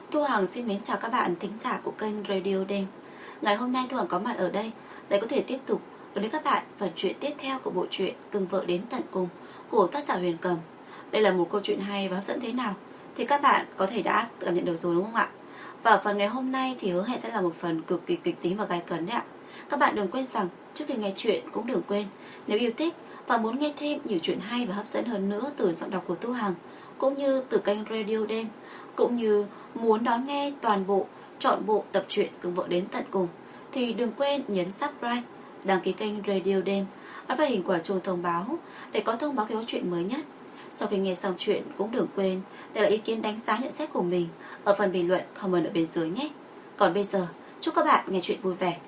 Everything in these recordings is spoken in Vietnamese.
Thu Hằng xin mến chào các bạn thính giả của kênh Radio Đêm. Ngày hôm nay Thu Hằng có mặt ở đây để có thể tiếp tục gửi đến các bạn phần chuyện tiếp theo của bộ truyện Cưng Vợ Đến Tận Cùng của tác giả Huyền Cầm. Đây là một câu chuyện hay và hấp dẫn thế nào thì các bạn có thể đã cảm nhận được rồi đúng không ạ? Và phần ngày hôm nay thì hứa hẹn sẽ là một phần cực kỳ kịch tính và gay cấn đấy ạ. Các bạn đừng quên rằng trước khi nghe chuyện cũng đừng quên, nếu yêu thích và muốn nghe thêm nhiều chuyện hay và hấp dẫn hơn nữa từ giọng đọc của Thu Hằng cũng như từ kênh Radio Đêm, cũng như muốn đón nghe toàn bộ trọn bộ tập truyện Cưng Vợ Đến Tận Cùng thì đừng quên nhấn subscribe, đăng ký kênh Radio Đêm, ấn vào hình quả chuông thông báo để có thông báo khi có chuyện mới nhất. Sau khi nghe xong chuyện cũng đừng quên để lại ý kiến đánh giá nhận xét của mình ở phần bình luận comment ở bên dưới nhé. Còn bây giờ chúc các bạn nghe chuyện vui vẻ.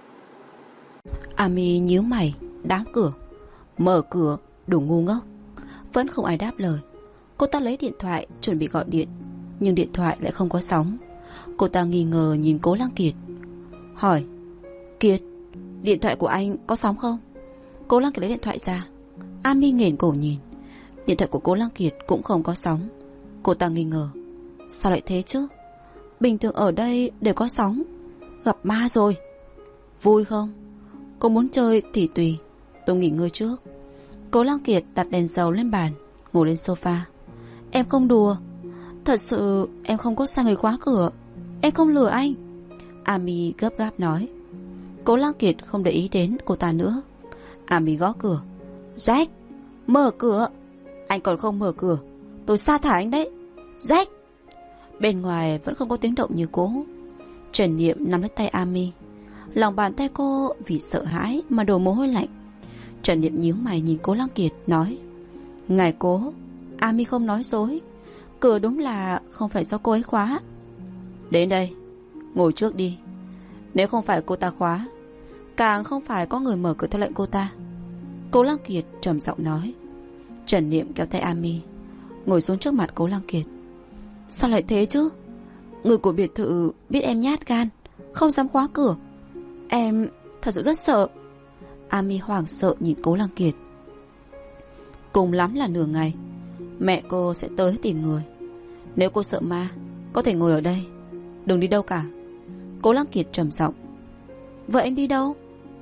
Ami nhíu mày, đám cửa, mở cửa, đủ ngu ngốc. Vẫn không ai đáp lời. Cô ta lấy điện thoại chuẩn bị gọi điện, nhưng điện thoại lại không có sóng. Cô ta nghi ngờ nhìn Cố Lăng Kiệt, hỏi: Kiệt, điện thoại của anh có sóng không? Cố Lăng Kiệt lấy điện thoại ra. Ami nghển cổ nhìn. Điện thoại của Cố Lăng Kiệt cũng không có sóng. Cô ta nghi ngờ: sao lại thế chứ? Bình thường ở đây đều có sóng. Gặp ma rồi. Vui không? Cô muốn chơi thì tùy, tôi nghỉ ngơi trước. Cố Lăng Kiệt đặt đèn dầu lên bàn, ngồi lên sofa. Em không đùa. Thật sự em không có sai người khóa cửa. Em không lừa anh. Ami gấp gáp nói. Cố Lăng Kiệt không để ý đến cô ta nữa. Ami gõ cửa. Jack, mở cửa. Anh còn không mở cửa, tôi sa thải anh đấy. Jack. Bên ngoài vẫn không có tiếng động như cũ. Trần Niệm nắm lấy tay Ami. Lòng bàn tay cô vì sợ hãi mà đổ mồ hôi lạnh. Trần Niệm nhíu mày nhìn Cố Lăng Kiệt nói: Ngài Cố, Ami không nói dối. Cửa đúng là không phải do cô ấy khóa. Đến đây, ngồi trước đi. Nếu không phải cô ta khóa, càng không phải có người mở cửa theo lệnh cô ta. Cố Lăng Kiệt trầm giọng nói. Trần Niệm kéo tay Ami ngồi xuống trước mặt Cố Lăng Kiệt. Sao lại thế chứ? Người của biệt thự biết em nhát gan, không dám khóa cửa. Em thật sự rất sợ. Ami hoảng sợ nhìn Cố Lăng Kiệt. Cùng lắm là nửa ngày, mẹ cô sẽ tới tìm người. Nếu cô sợ ma, có thể ngồi ở đây, đừng đi đâu cả. Cố Lăng Kiệt trầm giọng. Vậy anh đi đâu?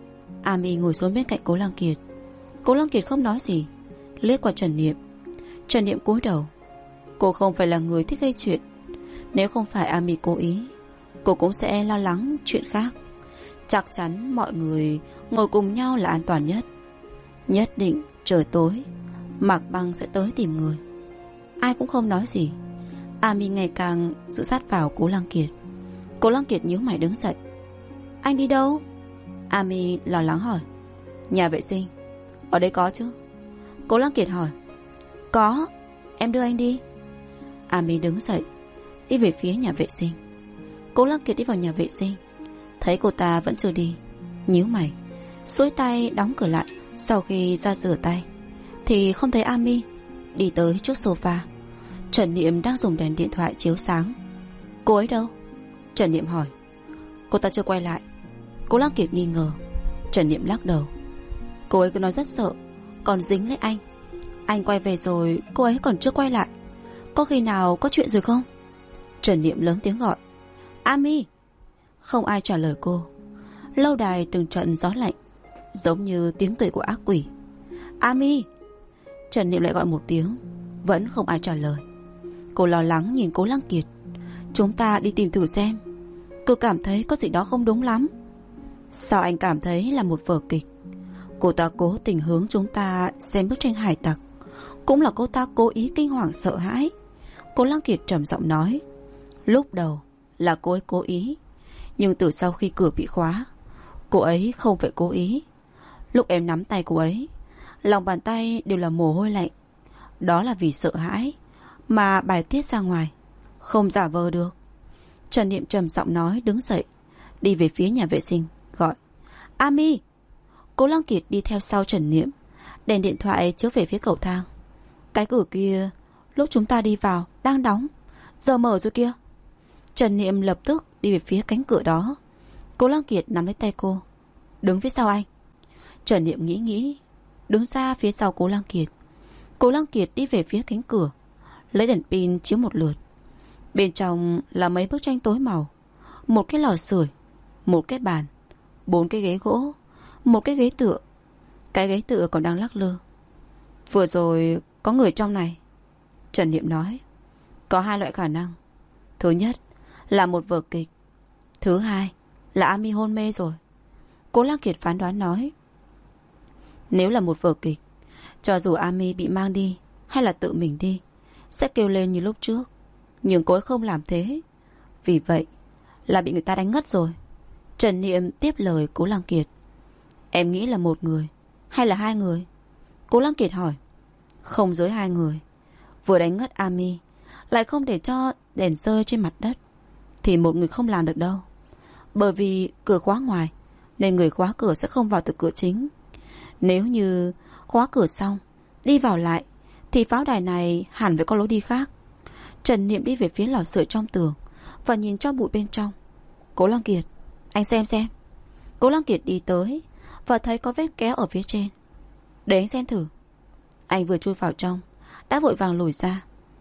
Ami ngồi xuống bên cạnh Cố Lăng Kiệt. Cố Lăng Kiệt không nói gì, liếc qua Trần Niệm. Trần Niệm cúi đầu. Cô không phải là người thích gây chuyện. Nếu không phải Ami cố ý, cô cũng sẽ lo lắng chuyện khác. Chắc chắn mọi người ngồi cùng nhau là an toàn nhất. Nhất định trời tối Mạc Băng sẽ tới tìm người. Ai cũng không nói gì. Ami ngày càng giữ sát vào Cố Lăng Kiệt. Cố Lăng Kiệt nhíu mày đứng dậy. Anh đi đâu? Ami lo lắng hỏi. Nhà vệ sinh. Ở đây có chứ? Cố Lăng Kiệt hỏi. Có, em đưa anh đi. Ami đứng dậy, đi về phía nhà vệ sinh. Cố Lăng Kiệt đi vào nhà vệ sinh, thấy cô ta vẫn chưa đi, nhíu mày, xuôi tay đóng cửa lại. Sau khi ra rửa tay thì không thấy Ami. Đi tới trước sofa. Trần Niệm đang dùng đèn điện thoại chiếu sáng. Cô ấy đâu? Trần Niệm hỏi. Cô ta chưa quay lại. Cố Lăng Kiệt nghi ngờ. Trần Niệm lắc đầu. Cô ấy cứ nói rất sợ, còn dính lấy anh. Anh quay về rồi cô ấy còn chưa quay lại. Có khi nào có chuyện rồi không? Trần Niệm lớn tiếng gọi. Ami. Không ai trả lời cô. Lâu đài từng trận gió lạnh, giống như tiếng cười của ác quỷ. Ami. Trần Niệm lại gọi một tiếng, vẫn không ai trả lời. Cô lo lắng nhìn Cố Lăng Kiệt. Chúng ta đi tìm thử xem. Cô cảm thấy có gì đó không đúng lắm. Sao anh cảm thấy là một vở kịch? Cô ta cố tình hướng chúng ta xem bức tranh hải tặc, cũng là cô ta cố ý kinh hoàng sợ hãi. Cố Lăng Kiệt trầm giọng nói. Lúc đầu là cô ấy cố ý, nhưng từ sau khi cửa bị khóa, cô ấy không phải cố ý. Lúc em nắm tay cô ấy, lòng bàn tay đều là mồ hôi lạnh. Đó là vì sợ hãi mà bài tiết ra ngoài, không giả vờ được. Trần Niệm trầm giọng nói, đứng dậy, đi về phía nhà vệ sinh, gọi. Ami. Cố Lăng Kiệt đi theo sau Trần Niệm. Đèn điện thoại chiếu về phía cầu thang. Cái cửa kia lúc chúng ta đi vào đang đóng, giờ mở rồi kia. Trần Niệm lập tức đi về phía cánh cửa đó. Cố Lăng Kiệt nắm lấy tay cô. Đứng phía sau anh. Trần Niệm nghĩ, đứng xa phía sau Cố Lăng Kiệt. Cố Lăng Kiệt đi về phía cánh cửa, lấy đèn pin chiếu một lượt. Bên trong là mấy bức tranh tối màu, một cái lò sưởi, một cái bàn, 4 cái ghế gỗ, một cái ghế tựa. Cái ghế tựa còn đang lắc lư. Vừa rồi có người trong này, Trần Niệm nói. Có 2 loại khả năng. Thứ nhất là một vở kịch. Thứ hai là Ami hôn mê rồi. Cố Lăng Kiệt phán đoán nói. Nếu là một vở kịch, cho dù Ami bị mang đi hay là tự mình đi, sẽ kêu lên như lúc trước. Nhưng cô ấy không làm thế. Vì vậy là bị người ta đánh ngất rồi. Trần Niệm tiếp lời Cố Lăng Kiệt. Em nghĩ là một người hay là 2 người? Cố Lăng Kiệt hỏi. Không dưới 2 người. Vừa đánh ngất Ami, lại không để cho đèn rơi trên mặt đất, thì một người không làm được đâu. Bởi vì cửa khóa ngoài, nên người khóa cửa sẽ không vào từ cửa chính. Nếu như khóa cửa xong, đi vào lại, thì pháo đài này hẳn phải có lối đi khác. Trần Niệm đi về phía lò sưởi trong tường và nhìn cho bụi bên trong. Cố Lăng Kiệt, anh xem. Cố Lăng Kiệt đi tới và thấy có vết kéo ở phía trên. Để anh xem thử. Anh vừa chui vào trong, đã vội vàng lùi ra.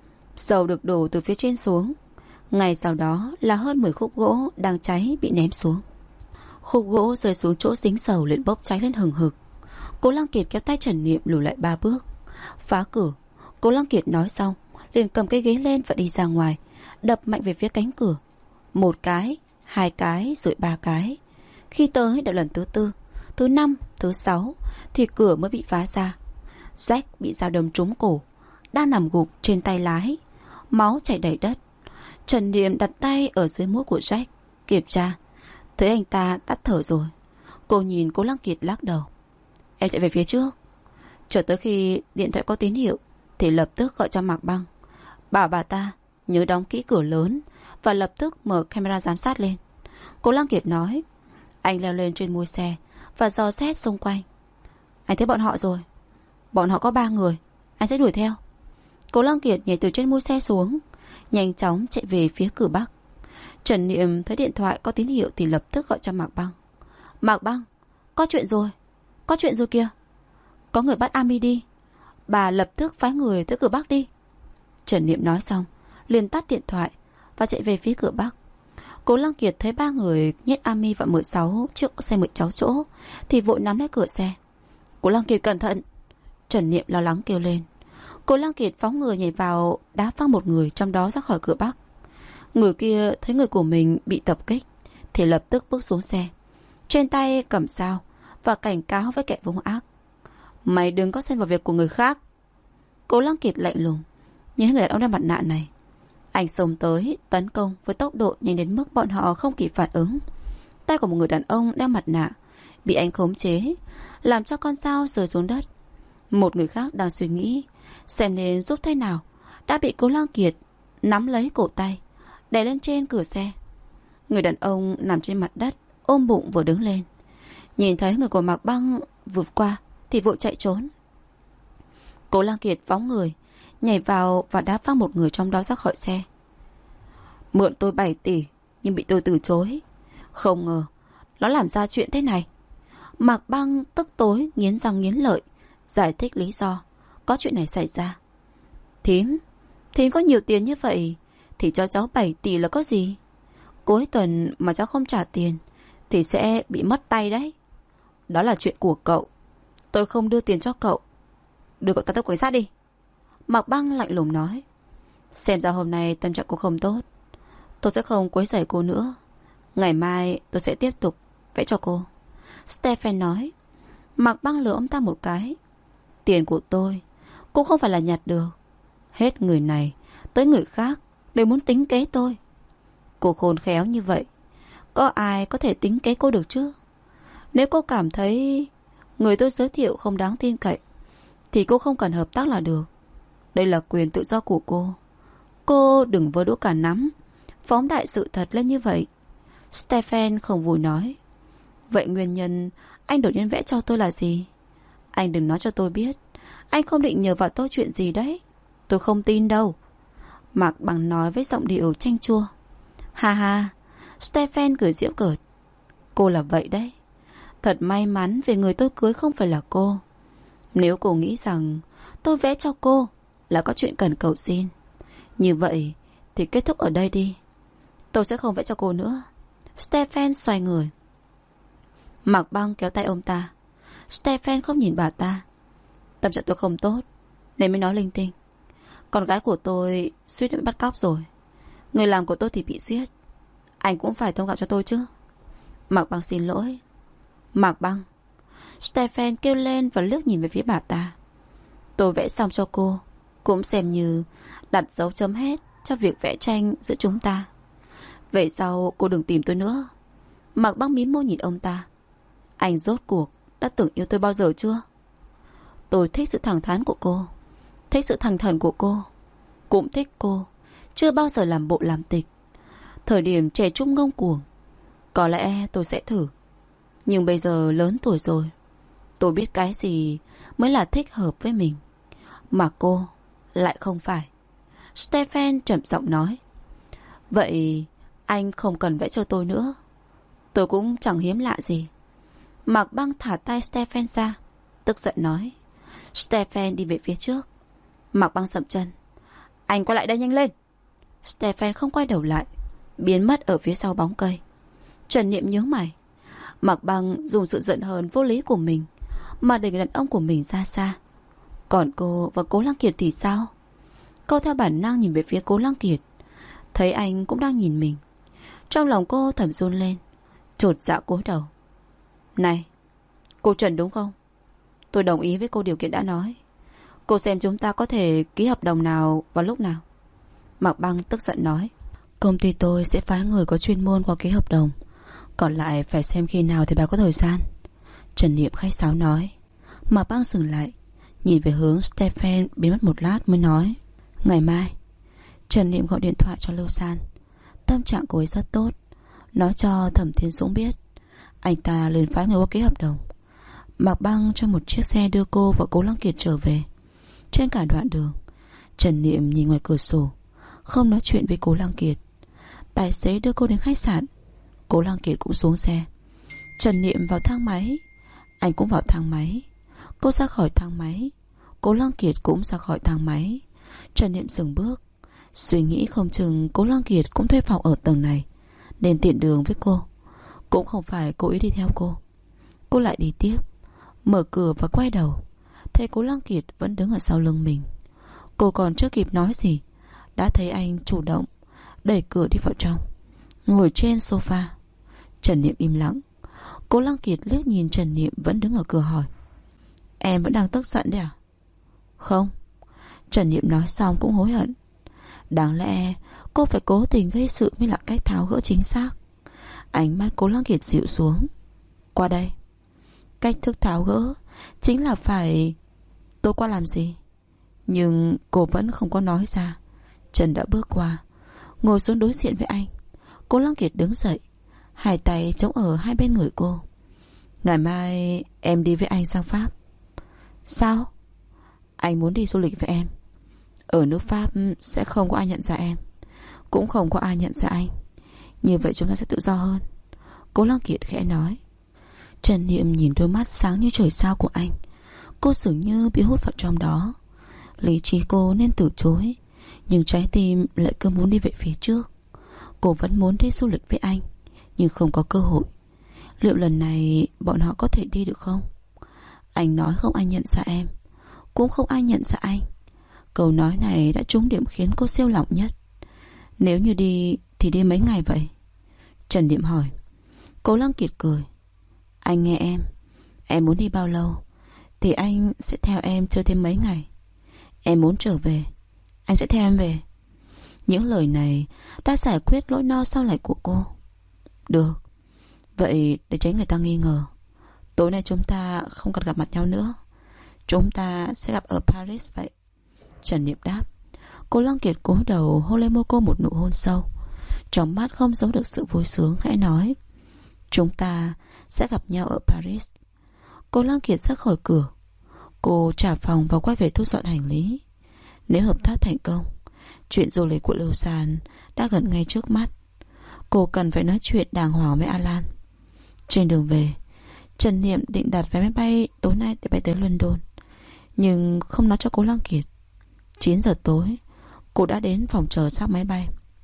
Dầu được đổ từ phía trên xuống. Ngay sau đó là hơn 10 khúc gỗ đang cháy bị ném xuống. Khúc gỗ rơi xuống chỗ dính dầu liền bốc cháy lên hừng hực. Cố Lăng Kiệt kéo tay Trần Niệm lùi lại 3 bước. Phá cửa. Cố Lăng Kiệt nói xong liền cầm cái ghế lên và đi ra ngoài, đập mạnh về phía cánh cửa. 1 cái, 2 cái, rồi 3 cái. Khi tới đã lần thứ 4, thứ 5, thứ 6 thì cửa mới bị phá ra. Jack bị dao đâm trúng cổ, đang nằm gục trên tay lái, máu chảy đầy đất. Trần Niệm đặt tay ở dưới mũi của Jack, kiểm tra, thấy anh ta tắt thở rồi. Cô nhìn Cố Lăng Kiệt lắc đầu. Em chạy về phía trước. Chờ tới khi điện thoại có tín hiệu thì lập tức gọi cho Mạc Băng, bảo bà ta nhớ đóng kỹ cửa lớn và lập tức mở camera giám sát lên. Cố Lăng Kiệt nói. Anh leo lên trên mui xe và dò xét xung quanh. Anh thấy bọn họ rồi. Bọn họ có 3 người. Anh sẽ đuổi theo. Cố Lăng Kiệt nhảy từ trên mui xe xuống, nhanh chóng chạy về phía cửa Bắc. Trần Niệm thấy điện thoại có tín hiệu thì lập tức gọi cho Mạc Băng. Mạc Băng, có chuyện rồi. Có chuyện rồi kìa. Có người bắt Ami đi. Bà lập tức phái người tới cửa Bắc đi. Trần Niệm nói xong liền tắt điện thoại và chạy về phía cửa Bắc. Cố Lăng Kiệt thấy 3 người nhét Ami vào 16 chiếc xe 16 chỗ thì vội nắm lấy cửa xe. Cố Lăng Kiệt cẩn thận. Trần Niệm lo lắng kêu lên. Cố Lăng Kiệt phóng người nhảy vào, đá văng một người trong đó ra khỏi cửa Bắc. Người kia thấy người của mình bị tập kích thì lập tức bước xuống xe, trên tay cầm dao và cảnh cáo với kẻ hung ác. Mày đừng có xen vào việc của người khác. Cố Lăng Kiệt lạnh lùng nhìn người đàn ông đeo mặt nạ này. Anh xông tới tấn công với tốc độ nhanh đến mức bọn họ không kịp phản ứng. Tay của một người đàn ông đeo mặt nạ bị anh khống chế, làm cho con dao rơi xuống đất. Một người khác đang suy nghĩ xem nên giúp thế nào đã bị Cố Lăng Kiệt nắm lấy cổ tay, đè lên trên cửa xe. Người đàn ông nằm trên mặt đất, ôm bụng vừa đứng lên. Nhìn thấy người của Mạc Băng vụt qua thì vội chạy trốn. Cố Lăng Kiệt phóng người nhảy vào và đá văng một người trong đó ra khỏi xe. Mượn tôi 7 tỷ nhưng bị tôi từ chối. Không ngờ nó làm ra chuyện thế này. Mạc Băng tức tối nghiến răng nghiến lợi giải thích lý do có chuyện này xảy ra. Thím có nhiều tiền như vậy thì cho cháu 7 tỷ là có gì? Cuối tuần mà cháu không trả tiền thì sẽ bị mất tay đấy. Đó là chuyện của cậu. Tôi không đưa tiền cho cậu. Đưa cậu ta tới cảnh sát đi. Mạc Băng lạnh lùng nói. Xem ra hôm nay tâm trạng cô không tốt. Tôi sẽ không quấy rầy cô nữa. Ngày mai tôi sẽ tiếp tục vẽ cho cô. Stephen nói. Mạc Băng lừa ông ta một cái. Tiền của tôi cô không phải là nhặt được. Hết người này tới người khác đều muốn tính kế tôi. Cô khôn khéo như vậy, có ai có thể tính kế cô được chứ? Nếu cô cảm thấy người tôi giới thiệu không đáng tin cậy thì cô không cần hợp tác là được. Đây là quyền tự do của cô. Cô đừng vơ đũa cả nắm, phóng đại sự thật lên như vậy. Stephen không vui nói. Vậy nguyên nhân anh đột nhiên vẽ cho tôi là gì? Anh đừng nói cho tôi biết. Anh không định nhờ vào tôi chuyện gì đấy. Tôi không tin đâu. Mạc Băng nói với giọng điệu chanh chua. Ha ha. Stephen cười giễu cợt. Cô là vậy đấy. Thật may mắn vì người tôi cưới không phải là cô. Nếu cô nghĩ rằng tôi vẽ cho cô là có chuyện cần cầu xin, như vậy thì kết thúc ở đây đi. Tôi sẽ không vẽ cho cô nữa. Stephen xoay người. Mạc Băng kéo tay ông ta. Stephen không nhìn bà ta. Tâm trạng tôi không tốt nên mới nói linh tinh. Con gái của tôi suýt đã bị bắt cóc rồi. Người làm của tôi thì bị giết. Anh cũng phải thông cảm cho tôi chứ. Mạc Băng xin lỗi. Mạc Băng. Stephen kêu lên và liếc nhìn về phía bà ta. Tôi vẽ xong cho cô, cũng xem như đặt dấu chấm hết cho việc vẽ tranh giữa chúng ta. Về sau cô đừng tìm tôi nữa. Mạc Băng mím môi nhìn ông ta. Anh rốt cuộc đã từng yêu tôi bao giờ chưa? Tôi thích sự thẳng thắn của cô, thích sự thành thần của cô, cũng thích cô chưa bao giờ làm bộ làm tịch. Thời điểm trẻ trung ngông cuồng, có lẽ tôi sẽ thử. Nhưng bây giờ lớn tuổi rồi, tôi biết cái gì mới là thích hợp với mình, mà cô lại không phải. Stephen trầm giọng nói. Vậy anh không cần vẽ cho tôi nữa. Tôi cũng chẳng hiếm lạ gì. Mạc Băng thả tay Stephen ra, tức giận nói. Stephen đi về phía trước. Mạc Băng dậm chân. Anh quay lại đây nhanh lên. Stephen không quay đầu lại, biến mất ở phía sau bóng cây. Trần Niệm nhướng mày. Mạc Băng dùng sự giận hờn vô lý của mình mà đẩy người đàn ông của mình ra xa. Còn cô và Cố Lăng Kiệt thì sao? Cô theo bản năng nhìn về phía Cố Lăng Kiệt, thấy anh cũng đang nhìn mình. Trong lòng cô thầm run lên, chột dạ cúi đầu. Này, cô Trần đúng không? Tôi đồng ý với cô điều kiện đã nói. Cô xem chúng ta có thể ký hợp đồng nào vào lúc nào? Mạc Băng tức giận nói. Công ty tôi sẽ phái người có chuyên môn qua ký hợp đồng, còn lại phải xem khi nào thì bà có thời gian. Trần Niệm khách sáo nói. Mạc Băng dừng lại, nhìn về hướng Stephen biến mất một lát mới nói. Ngày mai. Trần Niệm gọi điện thoại cho Lưu San. Tâm trạng cô ấy rất tốt, nói cho Thẩm Thiên Dũng biết. Anh ta lên phái người qua ký hợp đồng. Mạc Băng cho một chiếc xe đưa cô và Cố Lăng Kiệt trở về. Trên cả đoạn đường, Trần Niệm nhìn ngoài cửa sổ, không nói chuyện với Cố Lăng Kiệt. Tài xế đưa cô đến khách sạn. Cố Lăng Kiệt cũng xuống xe. Trần Niệm vào thang máy, anh cũng vào thang máy. Cô ra khỏi thang máy, Cố Lăng Kiệt cũng ra khỏi thang máy. Trần Niệm dừng bước, suy nghĩ không chừng Cố Lăng Kiệt cũng thuê phòng ở tầng này nên tiện đường với cô. Cũng không phải cố ý đi theo cô. Cô lại đi tiếp, mở cửa và quay đầu, thấy Cố Lăng Kiệt vẫn đứng ở sau lưng mình. Cô còn chưa kịp nói gì đã thấy anh chủ động đẩy cửa đi vào trong, ngồi trên sofa. Trần Niệm im lặng. Cố Lăng Kiệt liếc nhìn Trần Niệm vẫn đứng ở cửa hỏi. Em vẫn đang tức giận đấy à? Không. Trần Niệm nói xong cũng hối hận. Đáng lẽ cô phải cố tình gây sự mới là cách tháo gỡ chính xác. Ánh mắt Cố Lăng Kiệt dịu xuống. Qua đây. Cách thức tháo gỡ chính là phải... Tôi qua làm gì? Nhưng cô vẫn không có nói ra. Trần đã bước qua, ngồi xuống đối diện với anh. Cố Lăng Kiệt đứng dậy, hai tay chống ở hai bên người cô. Ngày mai em đi với anh sang Pháp. Sao? Anh muốn đi du lịch với em. Ở nước Pháp sẽ không có ai nhận ra em, cũng không có ai nhận ra anh. Như vậy chúng ta sẽ tự do hơn. Cố Lăng Kiệt khẽ nói. Trần Niệm nhìn đôi mắt sáng như trời sao của anh. Cô dường như bị hút vào trong đó. Lý trí cô nên từ chối, nhưng trái tim lại cứ muốn đi về phía trước. Cô vẫn muốn đi du lịch với anh, nhưng không có cơ hội. Liệu lần này bọn họ có thể đi được không? Anh nói không ai nhận ra em, cũng không ai nhận ra anh. Câu nói này đã trúng điểm khiến cô siêu lòng nhất. Nếu như đi thì đi mấy ngày vậy? Trần Niệm hỏi. Cố Lăng Kiệt cười. Anh nghe em muốn đi bao lâu thì anh sẽ theo em chơi thêm mấy ngày. Em muốn trở về, anh sẽ theo em về. Những lời này đã giải quyết nỗi no sau này của cô. Được. Vậy để tránh người ta nghi ngờ, tối nay chúng ta không cần gặp mặt nhau nữa. Chúng ta sẽ gặp ở Paris vậy. Trần Niệm đáp. Cố Lăng Kiệt cúi đầu hôn lên môi cô một nụ hôn sâu. Trong mắt không giấu được sự vui sướng, khẽ nói. Chúng ta sẽ gặp nhau ở Paris. Cố Lăng Kiệt ra khỏi cửa. Cô trả phòng và quay về thu dọn hành lý. Nếu hợp tác thành công, chuyện du lịch của Lưu San đã gần ngay trước mắt. Cô cần phải nói chuyện đàng hoàng với Alan. Trên đường về, Trần Niệm định đặt vé máy bay tối nay để bay tới London, nhưng không nói cho Cố Lăng Kiệt. 9 giờ tối, cô đã đến phòng chờ xác máy bay.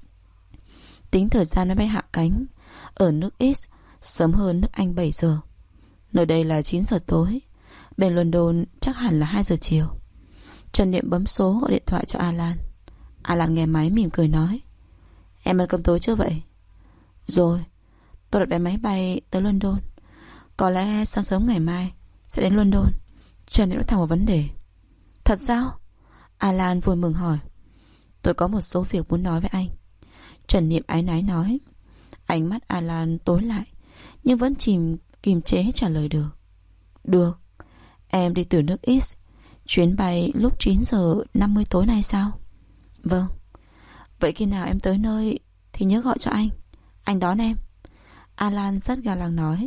Tính thời gian máy bay hạ cánh ở nước X sớm hơn nước Anh 7 giờ. Nơi đây là 9 giờ tối, bên London chắc hẳn là 2 giờ chiều. Trần Niệm bấm số gọi điện thoại cho Alan. Alan nghe máy mỉm cười nói: Em ăn cơm tối chưa vậy? Rồi, tôi đặt vé máy bay tới London. Có lẽ sáng sớm ngày mai sẽ đến London. Trần Niệm nói thẳng vào vấn đề. Thật sao? Alan vui mừng hỏi. Tôi có một số việc muốn nói với anh. Trần Niệm áy náy nói. Ánh mắt Alan tối lại, nhưng vẫn kìm chế trả lời được. Được. Em đi từ nước X. Chuyến bay lúc 9 giờ 50 tối nay sao? Vâng. Vậy khi nào em tới nơi thì nhớ gọi cho anh. Anh đón em. Alan rất ga lăng nói.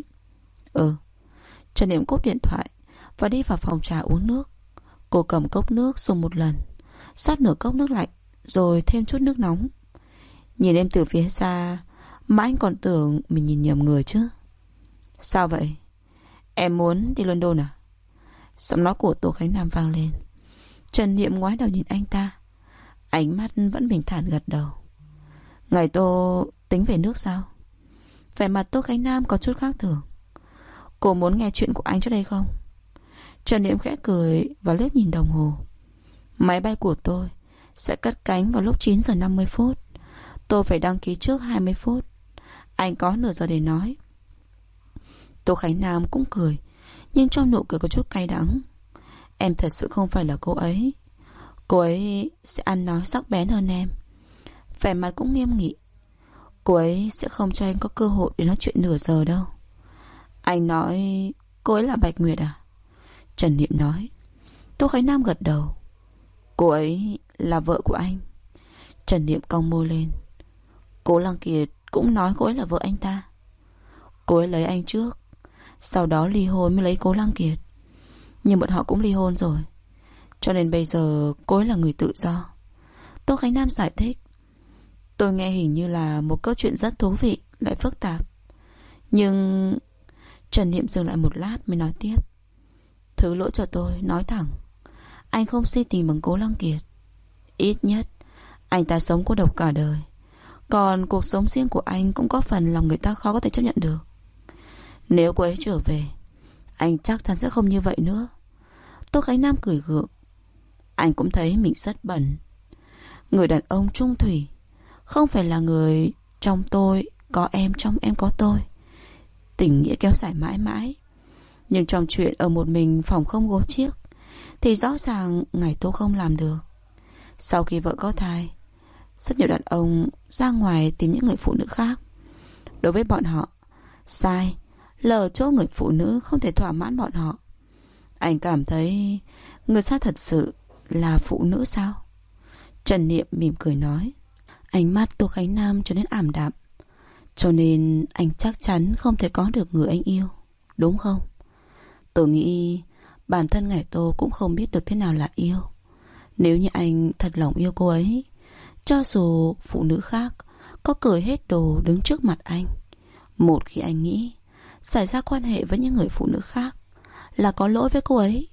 Trần Niệm cúp điện thoại và đi vào phòng trà uống nước. Cô cầm cốc nước dùng một lần, rót nửa cốc nước lạnh, rồi thêm chút nước nóng. Nhìn em từ phía xa mà anh còn tưởng mình nhìn nhầm người chứ. Sao vậy? Em muốn đi London à? Giọng nói của Tô Khánh Nam vang lên. Trần Niệm ngoái đầu nhìn anh ta. Ánh mắt vẫn bình thản gật đầu. Ngày Tô tính về nước sao? Vẻ mặt Tô Khánh Nam có chút khác thường. Cô muốn nghe chuyện của anh trước đây không? Trần Niệm khẽ cười và liếc nhìn đồng hồ. Máy bay của tôi sẽ cất cánh vào lúc 9 giờ 50 phút. Tôi phải đăng ký trước 20 phút. Anh có nửa giờ để nói. Tô Khánh Nam cũng cười, nhưng trong nụ cười có chút cay đắng. Em thật sự không phải là cô ấy. Cô ấy sẽ ăn nói sắc bén hơn em. Vẻ mặt cũng nghiêm nghị. Cô ấy sẽ không cho anh có cơ hội để nói chuyện nửa giờ đâu. Anh nói cô ấy là Bạch Nguyệt à? Trần Niệm nói. Tô Khánh Nam gật đầu. Cô ấy là vợ của anh. Trần Niệm cong môi lên. Cố Lăng Kiệt cũng nói cô ấy là vợ anh ta. Cô ấy lấy anh trước, sau đó ly hôn mới lấy Cố Lăng Kiệt. Nhưng bọn họ cũng ly hôn rồi, cho nên bây giờ cô ấy là người tự do. Tô Khánh Nam giải thích. Tôi nghe hình như là một câu chuyện rất thú vị, lại phức tạp. Nhưng... Trần Niệm dừng lại một lát mới nói tiếp. Thứ lỗi cho tôi, nói thẳng. Anh không si tình bằng Cố Lăng Kiệt. Ít nhất anh ta sống cô độc cả đời. Còn cuộc sống riêng của anh cũng có phần lòng người ta khó có thể chấp nhận được. Nếu cô ấy trở về, anh chắc chắn sẽ không như vậy nữa. Tô Khánh Nam cười gượng. Anh cũng thấy mình rất bẩn. Người đàn ông trung thủy không phải là người trong tôi có em, trong em có tôi. Tình nghĩa kéo dài mãi mãi. Nhưng trong chuyện ở một mình phòng không gối chiếc thì rõ ràng ngày Tô không làm được. Sau khi vợ có thai, rất nhiều đàn ông ra ngoài tìm những người phụ nữ khác. Đối với bọn họ, sai là ở chỗ người phụ nữ không thể thỏa mãn bọn họ. Anh cảm thấy người sai thật sự là phụ nữ sao? Trần Niệm mỉm cười nói. Ánh mắt Tô Khánh Nam trở nên ảm đạm. Cho nên anh chắc chắn không thể có được người anh yêu, đúng không? Tôi nghĩ bản thân Ngải Tô cũng không biết được thế nào là yêu. Nếu như anh thật lòng yêu cô ấy, cho dù phụ nữ khác có cởi hết đồ đứng trước mặt anh, một khi anh nghĩ xảy ra quan hệ với những người phụ nữ khác là có lỗi với cô ấy,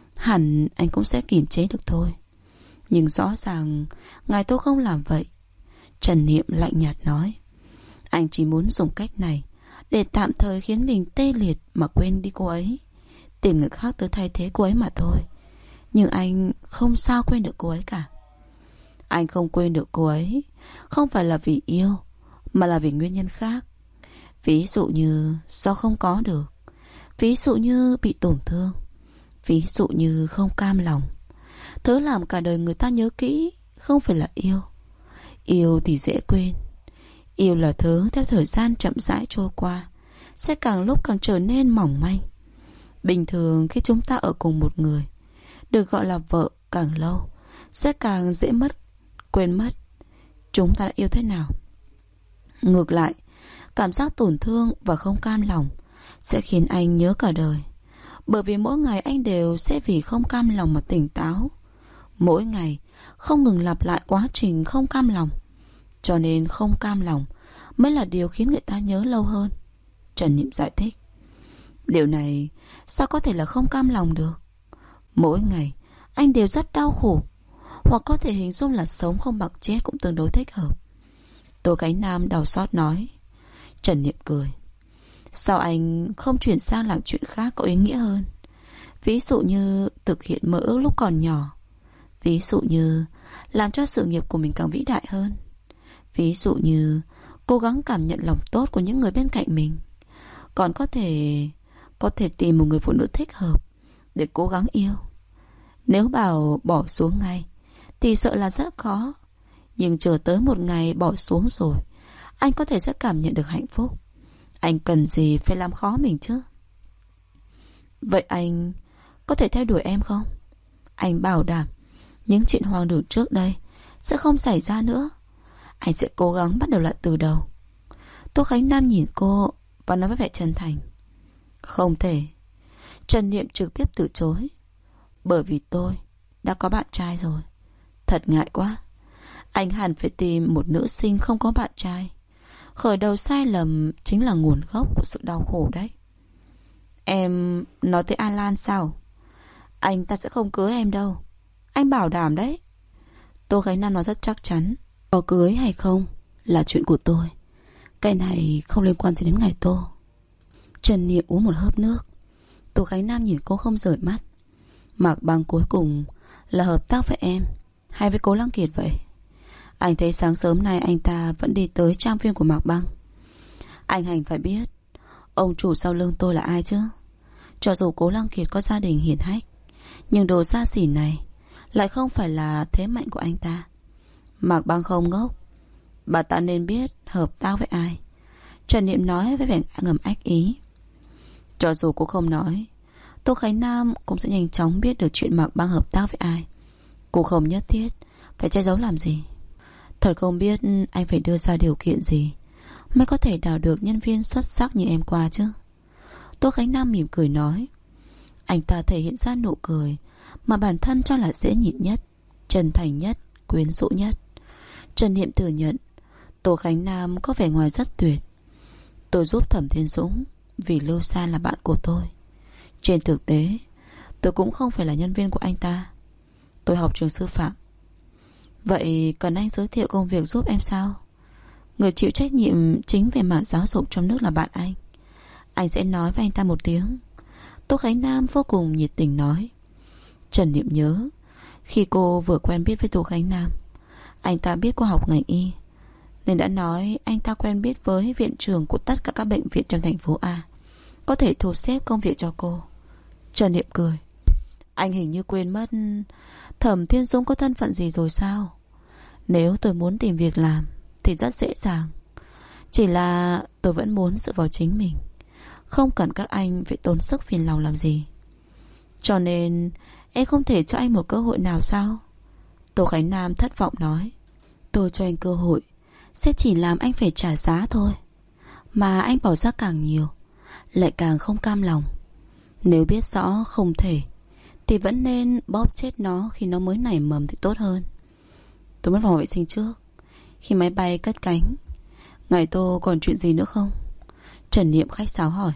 hẳn anh cũng sẽ kiềm chế được thôi. Nhưng rõ ràng Ngài Tô không làm vậy. Trần Niệm lạnh nhạt nói. Anh chỉ muốn dùng cách này để tạm thời khiến mình tê liệt mà quên đi cô ấy, tìm người khác tới thay thế cô ấy mà thôi. Nhưng anh không sao quên được cô ấy cả. Anh không quên được cô ấy không phải là vì yêu, mà là vì nguyên nhân khác. Ví dụ như do không có được, ví dụ như bị tổn thương, ví dụ như không cam lòng. Thứ làm cả đời người ta nhớ kỹ không phải là yêu. Yêu thì dễ quên. Yêu là thứ theo thời gian chậm rãi trôi qua sẽ càng lúc càng trở nên mỏng manh. Bình thường khi chúng ta ở cùng một người, được gọi là vợ càng lâu sẽ càng dễ quên mất chúng ta đã yêu thế nào. Ngược lại, cảm giác tổn thương và không cam lòng sẽ khiến anh nhớ cả đời. Bởi vì mỗi ngày anh đều sẽ vì không cam lòng mà tỉnh táo. Mỗi ngày không ngừng lặp lại quá trình không cam lòng. Cho nên không cam lòng mới là điều khiến người ta nhớ lâu hơn. Trần Niệm giải thích. Điều này sao có thể là không cam lòng được? Mỗi ngày anh đều rất đau khổ, hoặc có thể hình dung là sống không bằng chết cũng tương đối thích hợp. Tô Khánh Nam đau xót nói. Trần Niệm cười. Sao anh không chuyển sang làm chuyện khác có ý nghĩa hơn? Ví dụ như thực hiện mơ ước lúc còn nhỏ. Ví dụ như làm cho sự nghiệp của mình càng vĩ đại hơn. Ví dụ như cố gắng cảm nhận lòng tốt của những người bên cạnh mình. Còn có thể tìm một người phụ nữ thích hợp để cố gắng yêu. Nếu bảo bỏ xuống ngay thì sợ là rất khó. Nhưng chờ tới một ngày bỏ xuống rồi, anh có thể sẽ cảm nhận được hạnh phúc. Anh cần gì phải làm khó mình chứ? Vậy anh có thể theo đuổi em không? Anh bảo đảm những chuyện hoang đường trước đây sẽ không xảy ra nữa. Anh sẽ cố gắng bắt đầu lại từ đầu. Tô Khánh Nam nhìn cô và nói với vẻ chân thành. Không thể. Trần Niệm trực tiếp từ chối. Bởi vì tôi đã có bạn trai rồi. Thật ngại quá. Anh hẳn phải tìm một nữ sinh không có bạn trai. Khởi đầu sai lầm chính là nguồn gốc của sự đau khổ đấy. Em nói tới Alan sao? Anh ta sẽ không cưới em đâu. Anh bảo đảm đấy. Tô Khánh Nam nói rất chắc chắn. Có cưới hay không là chuyện của tôi. Cái này không liên quan gì đến ngày Tô. Trần Niệm uống một hớp nước. Tô Khánh Nam nhìn cô không rời mắt. Mạc Băng cuối cùng là hợp tác với em hay với Cố Lăng Kiệt vậy? Anh thấy sáng sớm nay anh ta vẫn đi tới trang viên của Mạc Băng. Anh Hành phải biết ông chủ sau lưng tôi là ai chứ. Cho dù Cố Lăng Kiệt có gia đình hiển hách, nhưng đồ xa xỉ này lại không phải là thế mạnh của anh ta. Mạc Băng không ngốc. Bà ta nên biết hợp tác với ai. Trần Niệm nói với vẻ ngầm ách ý. Cho dù cô không nói, Tô Khánh Nam cũng sẽ nhanh chóng biết được chuyện Mạc Băng hợp tác với ai. Cô không nhất thiết phải che giấu làm gì. Thật không biết anh phải đưa ra điều kiện gì mới có thể đào được nhân viên xuất sắc như em qua chứ. Tô Khánh Nam mỉm cười nói. Anh ta thể hiện ra nụ cười mà bản thân cho là dễ nhịn nhất, chân thành nhất, quyến rũ nhất. Trần Niệm thừa nhận Tô Khánh Nam có vẻ ngoài rất tuyệt. Tôi giúp Thẩm Thiên Dũng vì Lưu San là bạn của tôi. Trên thực tế tôi cũng không phải là nhân viên của anh ta. Tôi học trường sư phạm. Vậy cần anh giới thiệu công việc giúp em sao? Người chịu trách nhiệm chính về mảng giáo dục trong nước là bạn anh. Anh sẽ nói với anh ta một tiếng. Tô Khánh Nam vô cùng nhiệt tình nói. Trần Niệm nhớ khi cô vừa quen biết với Tô Khánh Nam, anh ta biết cô học ngành y, nên đã nói anh ta quen biết với viện trưởng của tất cả các bệnh viện trong thành phố A, có thể thu xếp công việc cho cô. Trần Niệm cười. Anh hình như quên mất Thẩm Thiên Dũng có thân phận gì rồi sao? Nếu tôi muốn tìm việc làm thì rất dễ dàng. Chỉ là tôi vẫn muốn dựa vào chính mình, không cần các anh phải tốn sức phiền lòng làm gì. Cho nên em không thể cho anh một cơ hội nào sao? Tô Khánh Nam thất vọng nói. Tôi cho anh cơ hội sẽ chỉ làm anh phải trả giá thôi. Mà anh bỏ ra càng nhiều lại càng không cam lòng. Nếu biết rõ không thể thì vẫn nên bóp chết nó khi nó mới nảy mầm thì tốt hơn. Tôi mất vào vệ sinh trước. Khi máy bay cất cánh, ngày Tô còn chuyện gì nữa không? Trần Niệm khách sáo hỏi.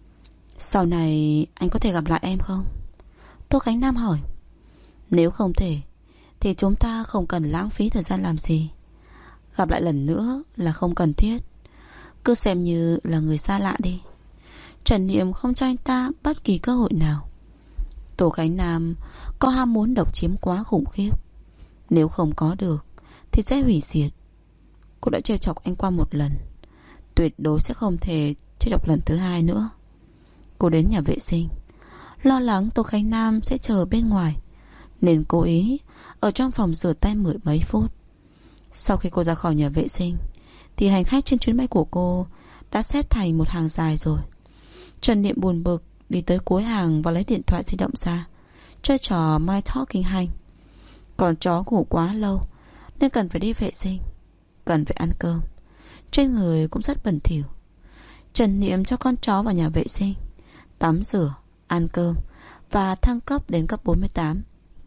Sau này anh có thể gặp lại em không? Tô Khánh Nam hỏi. Nếu không thể thì chúng ta không cần lãng phí thời gian làm gì. Gặp lại lần nữa là không cần thiết. Cứ xem như là người xa lạ đi. Trần Niệm không cho anh ta bất kỳ cơ hội nào. Tô Khánh Nam có ham muốn độc chiếm quá khủng khiếp. Nếu không có được thì sẽ hủy diệt. Cô đã trêu chọc anh qua một lần, tuyệt đối sẽ không thể trêu chọc lần thứ hai nữa. Cô đến nhà vệ sinh, lo lắng Tô Khánh Nam sẽ chờ bên ngoài, nên cố ý ở trong phòng rửa tay 10 mấy phút. Sau khi cô ra khỏi nhà vệ sinh thì hành khách trên chuyến bay của cô đã xếp thành một hàng dài rồi. Trần Niệm buồn bực đi tới cuối hàng và lấy điện thoại di động ra, chơi trò My Talking Hành. Còn chó ngủ quá lâu nên cần phải đi vệ sinh, cần phải ăn cơm, trên người cũng rất bẩn thỉu. Trần Niệm cho con chó vào nhà vệ sinh, tắm rửa, ăn cơm và thăng cấp đến cấp 48.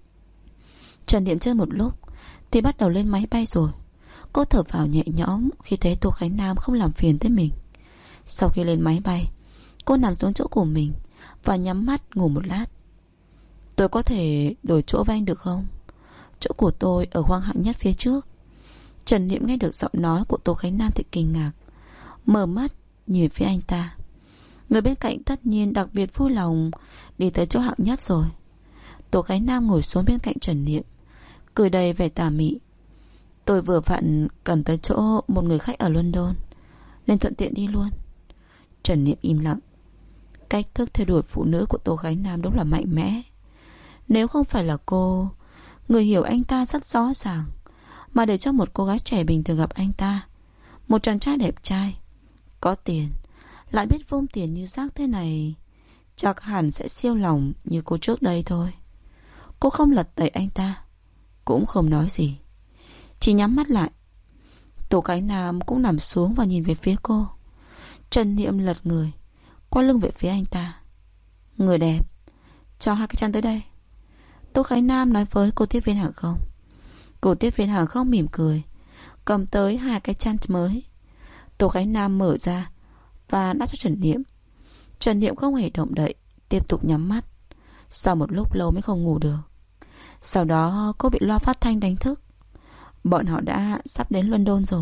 Trần Niệm chơi một lúc thì bắt đầu lên máy bay rồi. Cô thở phào nhẹ nhõm khi thấy Tô Khánh Nam không làm phiền tới mình. Sau khi lên máy bay, cô nằm xuống chỗ của mình và nhắm mắt ngủ một lát. Tôi có thể đổi chỗ với anh được không? Chỗ của tôi ở khoang hạng nhất phía trước. Trần Niệm nghe được giọng nói của Tô Khánh Nam thì kinh ngạc, mở mắt nhìn về phía anh ta. Người bên cạnh tất nhiên đặc biệt vui lòng đi tới chỗ hạng nhất rồi. Tô Khánh Nam ngồi xuống bên cạnh Trần Niệm, cười đầy vẻ tà mị. Tôi vừa vặn cần tới chỗ một người khách ở London, nên thuận tiện đi luôn. Trần Niệm im lặng. Cách thức theo đuổi phụ nữ của Tô Khánh Nam đúng là mạnh mẽ. Nếu không phải là cô, người hiểu anh ta rất rõ ràng, mà để cho một cô gái trẻ bình thường gặp anh ta, một chàng trai đẹp trai, có tiền, lại biết vung tiền như rác thế này, chắc hẳn sẽ siêu lòng như cô trước đây thôi. Cô không lật tẩy anh ta, cũng không nói gì, chỉ nhắm mắt lại. Tô Khánh Nam cũng nằm xuống và nhìn về phía cô. Trần Niệm lật người, quay lưng về phía anh ta. Người đẹp, cho 2 cái chăn tới đây. Tô Khánh Nam nói với cô tiếp viên hàng không. Cô tiếp viên hàng không mỉm cười, cầm tới 2 cái chăn mới. Tô Khánh Nam mở ra và đắp cho Trần Niệm. Trần Niệm không hề động đậy, tiếp tục nhắm mắt. Sau một lúc lâu mới không ngủ được. Sau đó cô bị loa phát thanh đánh thức. Bọn họ đã sắp đến London rồi.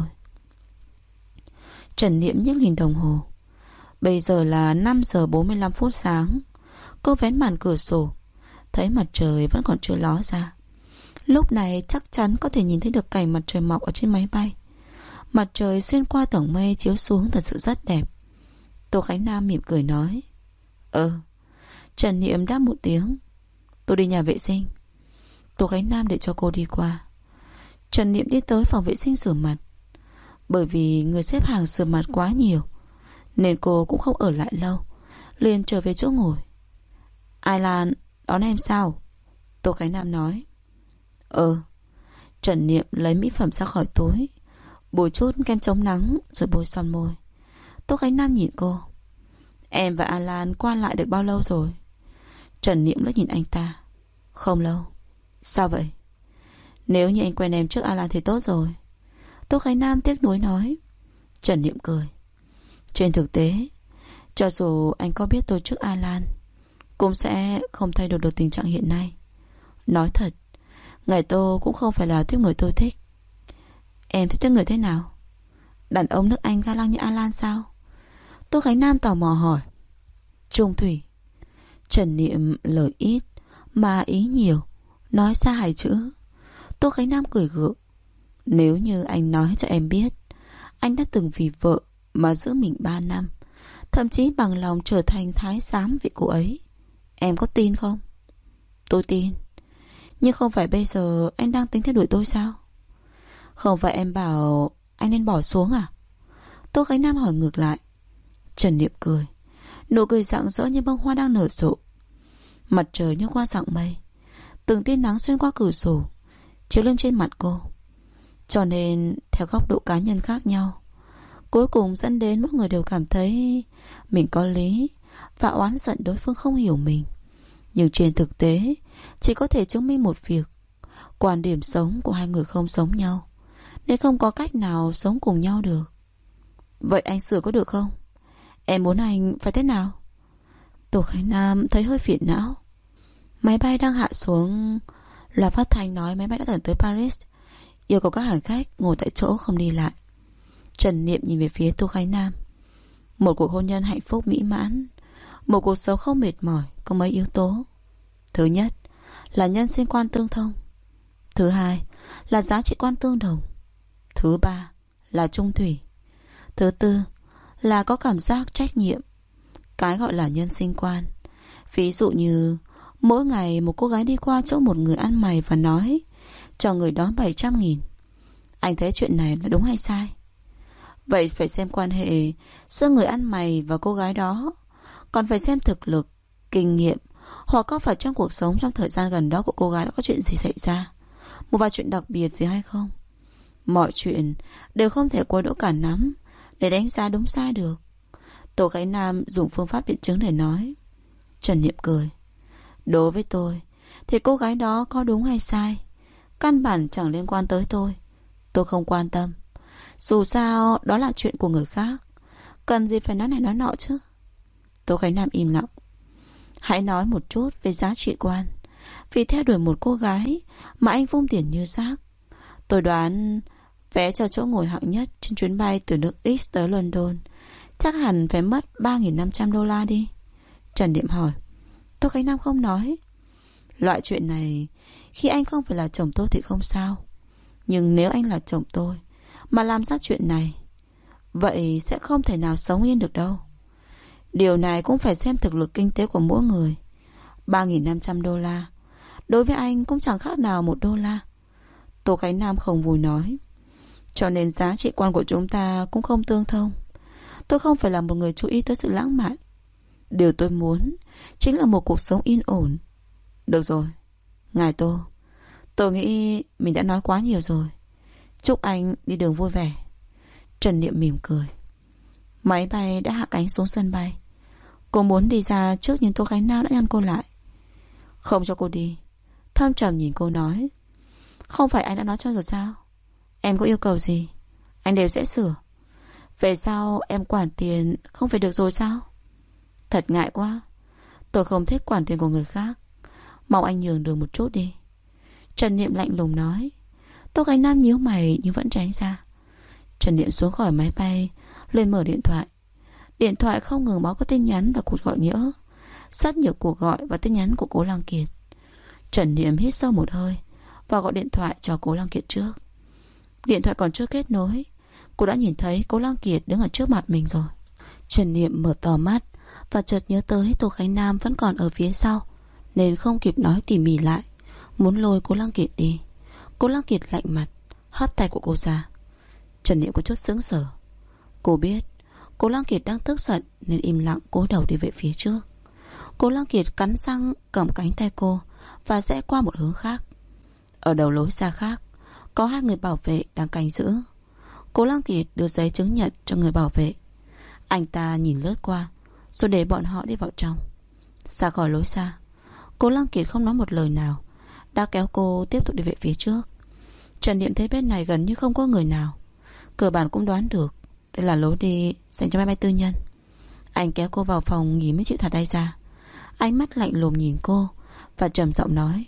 Trần Niệm nhếch nhìn đồng hồ. Bây giờ là 5 giờ 45 phút sáng. Cô vén màn cửa sổ, thấy mặt trời vẫn còn chưa ló ra. Lúc này chắc chắn có thể nhìn thấy được cảnh mặt trời mọc ở trên máy bay. Mặt trời xuyên qua tầng mây chiếu xuống thật sự rất đẹp. Tô Khánh Nam mỉm cười nói. Trần Niệm đáp một tiếng. Tôi đi nhà vệ sinh. Tô Khánh Nam để cho cô đi qua. Trần Niệm đi tới phòng vệ sinh rửa mặt. Bởi vì người xếp hàng rửa mặt quá nhiều nên cô cũng không ở lại lâu, liền trở về chỗ ngồi. Ai Lan đón em sao? Tô Khánh Nam nói. Trần Niệm lấy mỹ phẩm ra khỏi túi, bôi chút kem chống nắng rồi bôi son môi. Tô Khánh Nam nhìn cô. Em và Alan qua lại được bao lâu rồi? Trần Niệm liếc nhìn anh ta. Không lâu. Sao vậy? Nếu như anh quen em trước Alan thì tốt rồi. Tô Khánh Nam tiếc nuối nói. Trần Niệm cười. Trên thực tế, cho dù anh có biết tôi trước Alan, cũng sẽ không thay đổi được tình trạng hiện nay. Nói thật, ngài Tô cũng không phải là tuyết người tôi thích. Em thích tuyết người thế nào? Đàn ông nước Anh ga lăng như Alan sao? Tô Khánh Nam tò mò hỏi. Trung thủy. Trần Niệm lời ít mà ý nhiều, nói ra 2 chữ. Tô Khánh Nam cười gượng. Nếu như anh nói cho em biết anh đã từng vì vợ mà giữ mình 3 năm, thậm chí bằng lòng trở thành thái giám vì cô ấy, em có tin không? Tôi tin. Nhưng không phải bây giờ anh đang tính theo đuổi tôi sao? Không phải em bảo anh nên bỏ xuống à? Tô Khánh Nam hỏi ngược lại. Trần Niệm cười, nụ cười rạng rỡ như bông hoa đang nở rộ. Mặt trời như qua dặng mây, từng tia nắng xuyên qua cửa sổ chiếu lên trên mặt cô. Cho nên theo góc độ cá nhân khác nhau, cuối cùng dẫn đến mỗi người đều cảm thấy mình có lý và oán giận đối phương không hiểu mình. Nhưng trên thực tế chỉ có thể chứng minh một việc: quan điểm sống của 2 người không giống nhau, nên không có cách nào sống cùng nhau được. Vậy anh sửa có được không? Em muốn anh phải thế nào? Tô Khánh Nam thấy hơi phiền não. Máy bay đang hạ xuống, loa phát thanh nói máy bay đã tới Paris, yêu cầu các hành khách ngồi tại chỗ không đi lại. Trần Niệm nhìn về phía Tô Khánh Nam. Một cuộc hôn nhân hạnh phúc mỹ mãn, một cuộc sống không mệt mỏi có mấy yếu tố. Thứ nhất là nhân sinh quan tương thông. Thứ hai là giá trị quan tương đồng. Thứ ba là chung thủy. Thứ tư là có cảm giác trách nhiệm. Cái gọi là nhân sinh quan, ví dụ như mỗi ngày một cô gái đi qua chỗ một người ăn mày và nói cho người đó 700.000. Anh thấy chuyện này là đúng hay sai? Vậy phải xem quan hệ giữa người ăn mày và cô gái đó, còn phải xem thực lực, kinh nghiệm, hoặc có phải trong cuộc sống trong thời gian gần đó của cô gái đã có chuyện gì xảy ra, một vài chuyện đặc biệt gì hay không. Mọi chuyện đều không thể qua đỗ cả nắm để đánh giá đúng sai được. Tô Khánh Nam dùng phương pháp biện chứng để nói. Trần Niệm cười. Đối với tôi thì cô gái đó có đúng hay sai căn bản chẳng liên quan tới tôi. Tôi không quan tâm. Dù sao đó là chuyện của người khác, cần gì phải nói này nói nọ chứ. Tô Khánh Nam im lặng. Hãy nói một chút về giá trị quan. Vì theo đuổi một cô gái mà anh vung tiền như rác, tôi đoán Vé cho chỗ ngồi hạng nhất trên chuyến bay từ nước X tới London chắc hẳn phải mất 3.500 đô la đi. Trần Niệm hỏi. Tô Khánh Nam không nói. Loại chuyện này, khi anh không phải là chồng tôi thì không sao. Nhưng nếu anh là chồng tôi mà làm ra chuyện này, vậy sẽ không thể nào sống yên được đâu. Điều này cũng phải xem thực lực kinh tế của mỗi người. 3.500 đô la đối với anh cũng chẳng khác nào $1. Tô Khánh Nam không vui nói. Cho nên giá trị quan của chúng ta cũng không tương thông. Tôi không phải là một người chú ý tới sự lãng mạn. Điều tôi muốn chính là một cuộc sống yên ổn. Được rồi, ngài Tô, tôi nghĩ mình đã nói quá nhiều rồi. Chúc anh đi đường vui vẻ. Trần Niệm mỉm cười. Máy bay đã hạ cánh xuống sân bay. Cô muốn đi ra trước nhưng Tô Khánh Nam đã ngăn cô lại. Không cho cô đi. Thâm trầm nhìn cô nói. Không phải anh đã nói cho rồi sao? Em có yêu cầu gì anh đều sẽ sửa. Về sau em quản tiền không phải được rồi sao? Thật ngại quá. Tôi không thích quản tiền của người khác. Mong anh nhường đường một chút đi. Trần Niệm lạnh lùng nói. Tô Khánh Nam nhíu mày nhưng vẫn tránh ra. Trần Niệm xuống khỏi máy bay, lên mở điện thoại. Điện thoại không ngừng báo có tin nhắn và cuộc gọi nhỡ. Rất nhiều cuộc gọi và tin nhắn của Cố Lăng Kiệt. Trần Niệm hít sâu một hơi và gọi điện thoại cho Cố Lăng Kiệt trước. Điện thoại còn chưa kết nối, cô đã nhìn thấy Cố Lăng Kiệt đứng ở trước mặt mình rồi. Trần Niệm mở to mắt và chợt nhớ tới Tô Khánh Nam vẫn còn ở phía sau, nên không kịp nói tỉ mỉ lại, muốn lôi Cố Lăng Kiệt đi. Cố Lăng Kiệt lạnh mặt, hất tay của cô ra. Trần Niệm có chút sững sờ. Cô biết Cố Lăng Kiệt đang tức giận nên im lặng cúi đầu đi về phía trước. Cố Lăng Kiệt cắn răng cầm cánh tay cô và rẽ qua một hướng khác. Ở đầu lối ra khác có 2 người bảo vệ đang canh giữ. Cố Lăng Kiệt đưa giấy chứng nhận cho người bảo vệ. Anh ta nhìn lướt qua rồi để bọn họ đi vào trong. Ra khỏi lối ra, Cố Lăng Kiệt không nói một lời nào, đã kéo cô tiếp tục đi về phía trước. Trần Niệm thấy bên này gần như không có người nào, cơ bản cũng đoán được đây là lối đi dành cho máy bay tư nhân. Anh kéo cô vào phòng nghỉ mới chịu thả tay ra. Ánh mắt lạnh lùng nhìn cô và trầm giọng nói.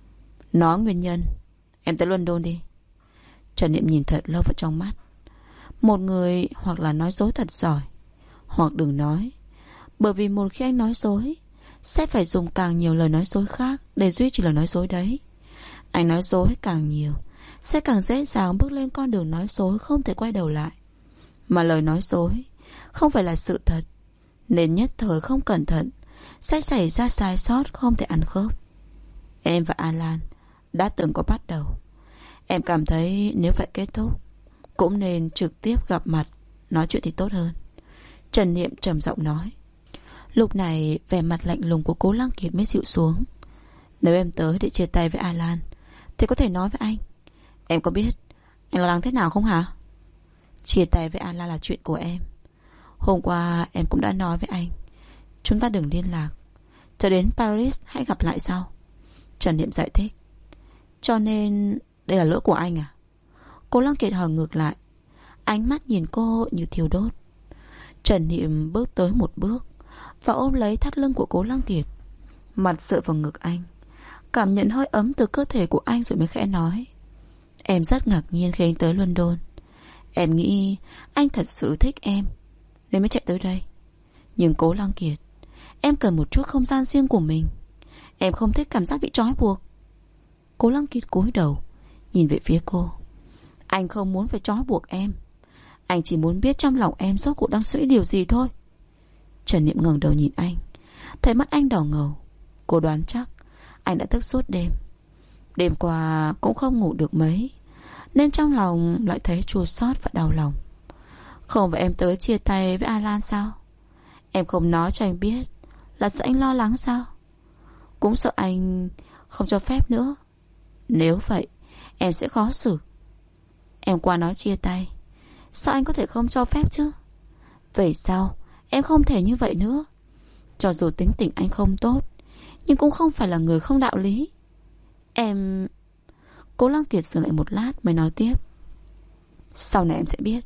Nói nguyên nhân, em tới London đi. Trần Niệm nhìn thật lâu vào trong mắt. Một người hoặc là nói dối thật giỏi, hoặc đừng nói. Bởi vì một khi anh nói dối, sẽ phải dùng càng nhiều lời nói dối khác để duy trì lời nói dối đấy. Anh nói dối càng nhiều, sẽ càng dễ dàng bước lên con đường nói dối không thể quay đầu lại. Mà lời nói dối không phải là sự thật, nên nhất thời không cẩn thận sẽ xảy ra sai sót không thể ăn khớp. Em và Alan đã từng có bắt đầu. Em cảm thấy nếu phải kết thúc cũng nên trực tiếp gặp mặt nói chuyện thì tốt hơn. Trần Niệm trầm giọng nói. Lúc này vẻ mặt lạnh lùng của Cố Lăng Kiệt mới dịu xuống. Nếu em tới để chia tay với Alan thì có thể nói với anh. Em có biết anh lo lắng thế nào không hả? Chia tay với Alan là chuyện của em. Hôm qua em cũng đã nói với anh, chúng ta đừng liên lạc, cho đến Paris hãy gặp lại sau. Trần Niệm giải thích. Cho nên đây là lỗi của anh à? Cố Lăng Kiệt hỏi ngược lại. Ánh mắt nhìn cô như thiêu đốt. Trần Niệm bước tới một bước và ôm lấy thắt lưng của Cố Lăng Kiệt, mặt dựa vào ngực anh, cảm nhận hơi ấm từ cơ thể của anh rồi mới khẽ nói. Em rất ngạc nhiên khi anh tới London. Em nghĩ anh thật sự thích em nên mới chạy tới đây. Nhưng Cố Lăng Kiệt, em cần một chút không gian riêng của mình. Em không thích cảm giác bị trói buộc. Cố Lăng Kiệt cúi đầu nhìn về phía cô. Anh không muốn phải trói buộc em. Anh chỉ muốn biết trong lòng em rốt cuộc đang suy điều gì thôi. Trần Niệm ngẩng đầu nhìn anh, thấy mắt anh đỏ ngầu. Cô đoán chắc anh đã thức suốt đêm. Đêm qua cũng không ngủ được mấy, nên trong lòng lại thấy chua xót và đau lòng. Không phải em tới chia tay với Alan sao? Em không nói cho anh biết là sợ anh lo lắng sao? Cũng sợ anh không cho phép nữa. Nếu vậy em sẽ khó xử. Em qua nói chia tay, sao anh có thể không cho phép chứ? Vậy sao em không thể như vậy nữa? Cho dù tính tình anh không tốt, nhưng cũng không phải là người không đạo lý. Em... Cố Lăng Kiệt dừng lại một lát mới nói tiếp. Sau này em sẽ biết.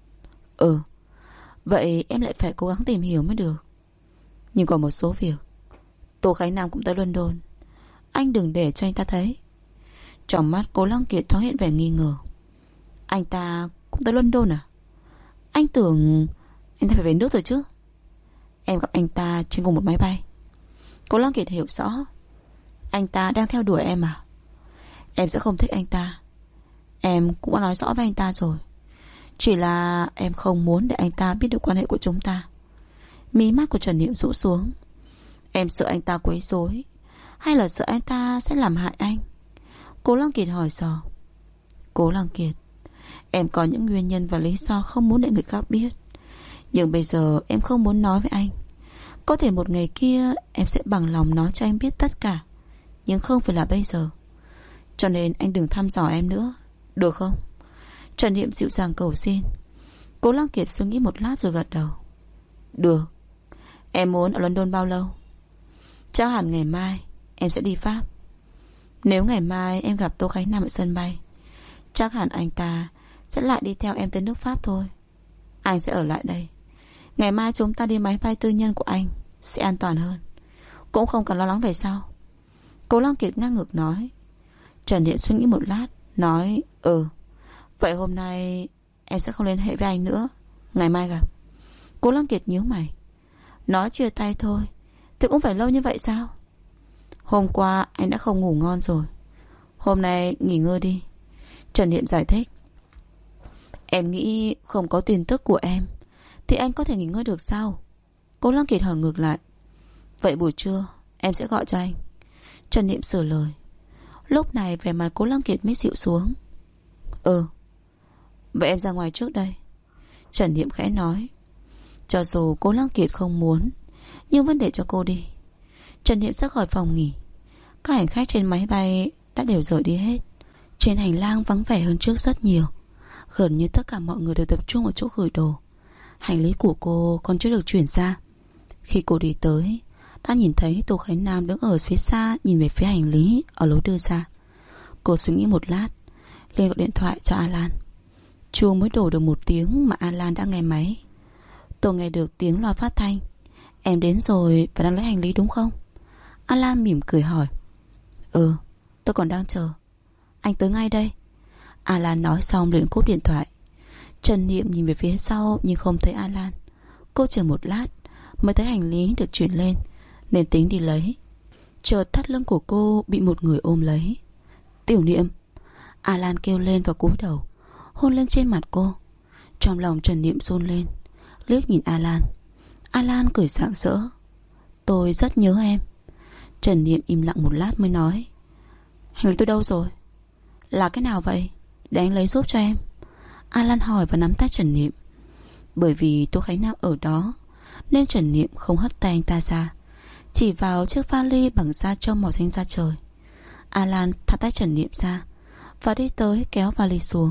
Vậy em lại phải cố gắng tìm hiểu mới được. Nhưng còn một số việc Tô Khánh Nam cũng tới London, anh đừng để cho anh ta thấy. Trong mắt Cố Lăng Kiệt thoáng hiện vẻ nghi ngờ. Anh ta cũng tới London à? Anh tưởng anh ta phải về nước rồi chứ. Em gặp anh ta trên cùng một máy bay. Cố Lăng Kiệt hiểu rõ. Anh ta đang theo đuổi em à? Em sẽ không thích anh ta. Em cũng đã nói rõ với anh ta rồi. Chỉ là em không muốn để anh ta biết được quan hệ của chúng ta. Mí mắt của Trần Niệm rũ xuống. Em sợ anh ta quấy rối, hay là sợ anh ta sẽ làm hại anh? Cố Lăng Kiệt hỏi dò. Cố Lăng Kiệt, em có những nguyên nhân và lý do không muốn để người khác biết. Nhưng bây giờ em không muốn nói với anh. Có thể một ngày kia em sẽ bằng lòng nói cho anh biết tất cả, nhưng không phải là bây giờ. Cho nên anh đừng thăm dò em nữa, được không? Trần Niệm dịu dàng cầu xin. Cố Lăng Kiệt suy nghĩ một lát rồi gật đầu. Được. Em muốn ở London bao lâu? Chắc hẳn ngày mai em sẽ đi Pháp. Nếu ngày mai em gặp Tô Khánh Nam ở sân bay, chắc hẳn anh ta sẽ lại đi theo em tới nước Pháp thôi. Anh sẽ ở lại đây. Ngày mai chúng ta đi máy bay tư nhân của anh, sẽ an toàn hơn. Cũng không cần lo lắng về sau. Cố Lăng Kiệt ngang ngược nói. Trần Niệm suy nghĩ một lát, nói vậy hôm nay em sẽ không liên hệ với anh nữa, ngày mai gặp. Cố Lăng Kiệt nhíu mày. Nói chia tay thôi thì cũng phải lâu như vậy sao? Hôm qua anh đã không ngủ ngon rồi, hôm nay nghỉ ngơi đi. Trần Niệm giải thích. Em nghĩ không có tin tức của em thì anh có thể nghỉ ngơi được sao? Cố Lăng Kiệt hỏi ngược lại. Vậy buổi trưa em sẽ gọi cho anh. Trần Niệm sửa lời. Lúc này vẻ mặt Cố Lăng Kiệt mới dịu xuống. Vậy em ra ngoài trước đây. Trần Niệm khẽ nói. Cho dù Cố Lăng Kiệt không muốn, nhưng vẫn để cho cô đi. Trần Niệm ra khỏi phòng nghỉ. Các hành khách trên máy bay đã đều rời đi hết. Trên hành lang vắng vẻ hơn trước rất nhiều. Gần như tất cả mọi người đều tập trung ở chỗ gửi đồ. Hành lý của cô còn chưa được chuyển ra. Khi cô đi tới, đã nhìn thấy Tô Khánh Nam đứng ở phía xa, nhìn về phía hành lý ở lối đưa ra. Cô suy nghĩ một lát, liền gọi điện thoại cho Alan. Chuông mới đổ được một tiếng mà Alan đã nghe máy. Tôi nghe được tiếng loa phát thanh. Em đến rồi và đang lấy hành lý đúng không? Alan mỉm cười hỏi. Tôi còn đang chờ. Anh tới ngay đây. Alan nói xong liền cúp điện thoại. Trần Niệm nhìn về phía sau nhưng không thấy Alan. Cô chờ một lát mới thấy hành lý được chuyển lên, nên tính đi lấy. Chợt thắt lưng của cô bị một người ôm lấy. Tiểu Niệm. Alan kêu lên và cúi đầu hôn lên trên mặt cô. Trong lòng Trần Niệm run lên, liếc nhìn Alan. Alan cười rạng rỡ. Tôi rất nhớ em. Trần Niệm im lặng một lát mới nói. Hành lý tôi đâu rồi? Là cái nào vậy? Để anh lấy giúp cho em. Alan hỏi và nắm tay Trần Niệm. Bởi vì Tô Khánh Nam ở đó nên Trần Niệm không hất tay anh ta ra, chỉ vào chiếc vali bằng da trâu màu xanh da trời. Alan thả tay Trần Niệm ra và đi tới kéo vali xuống.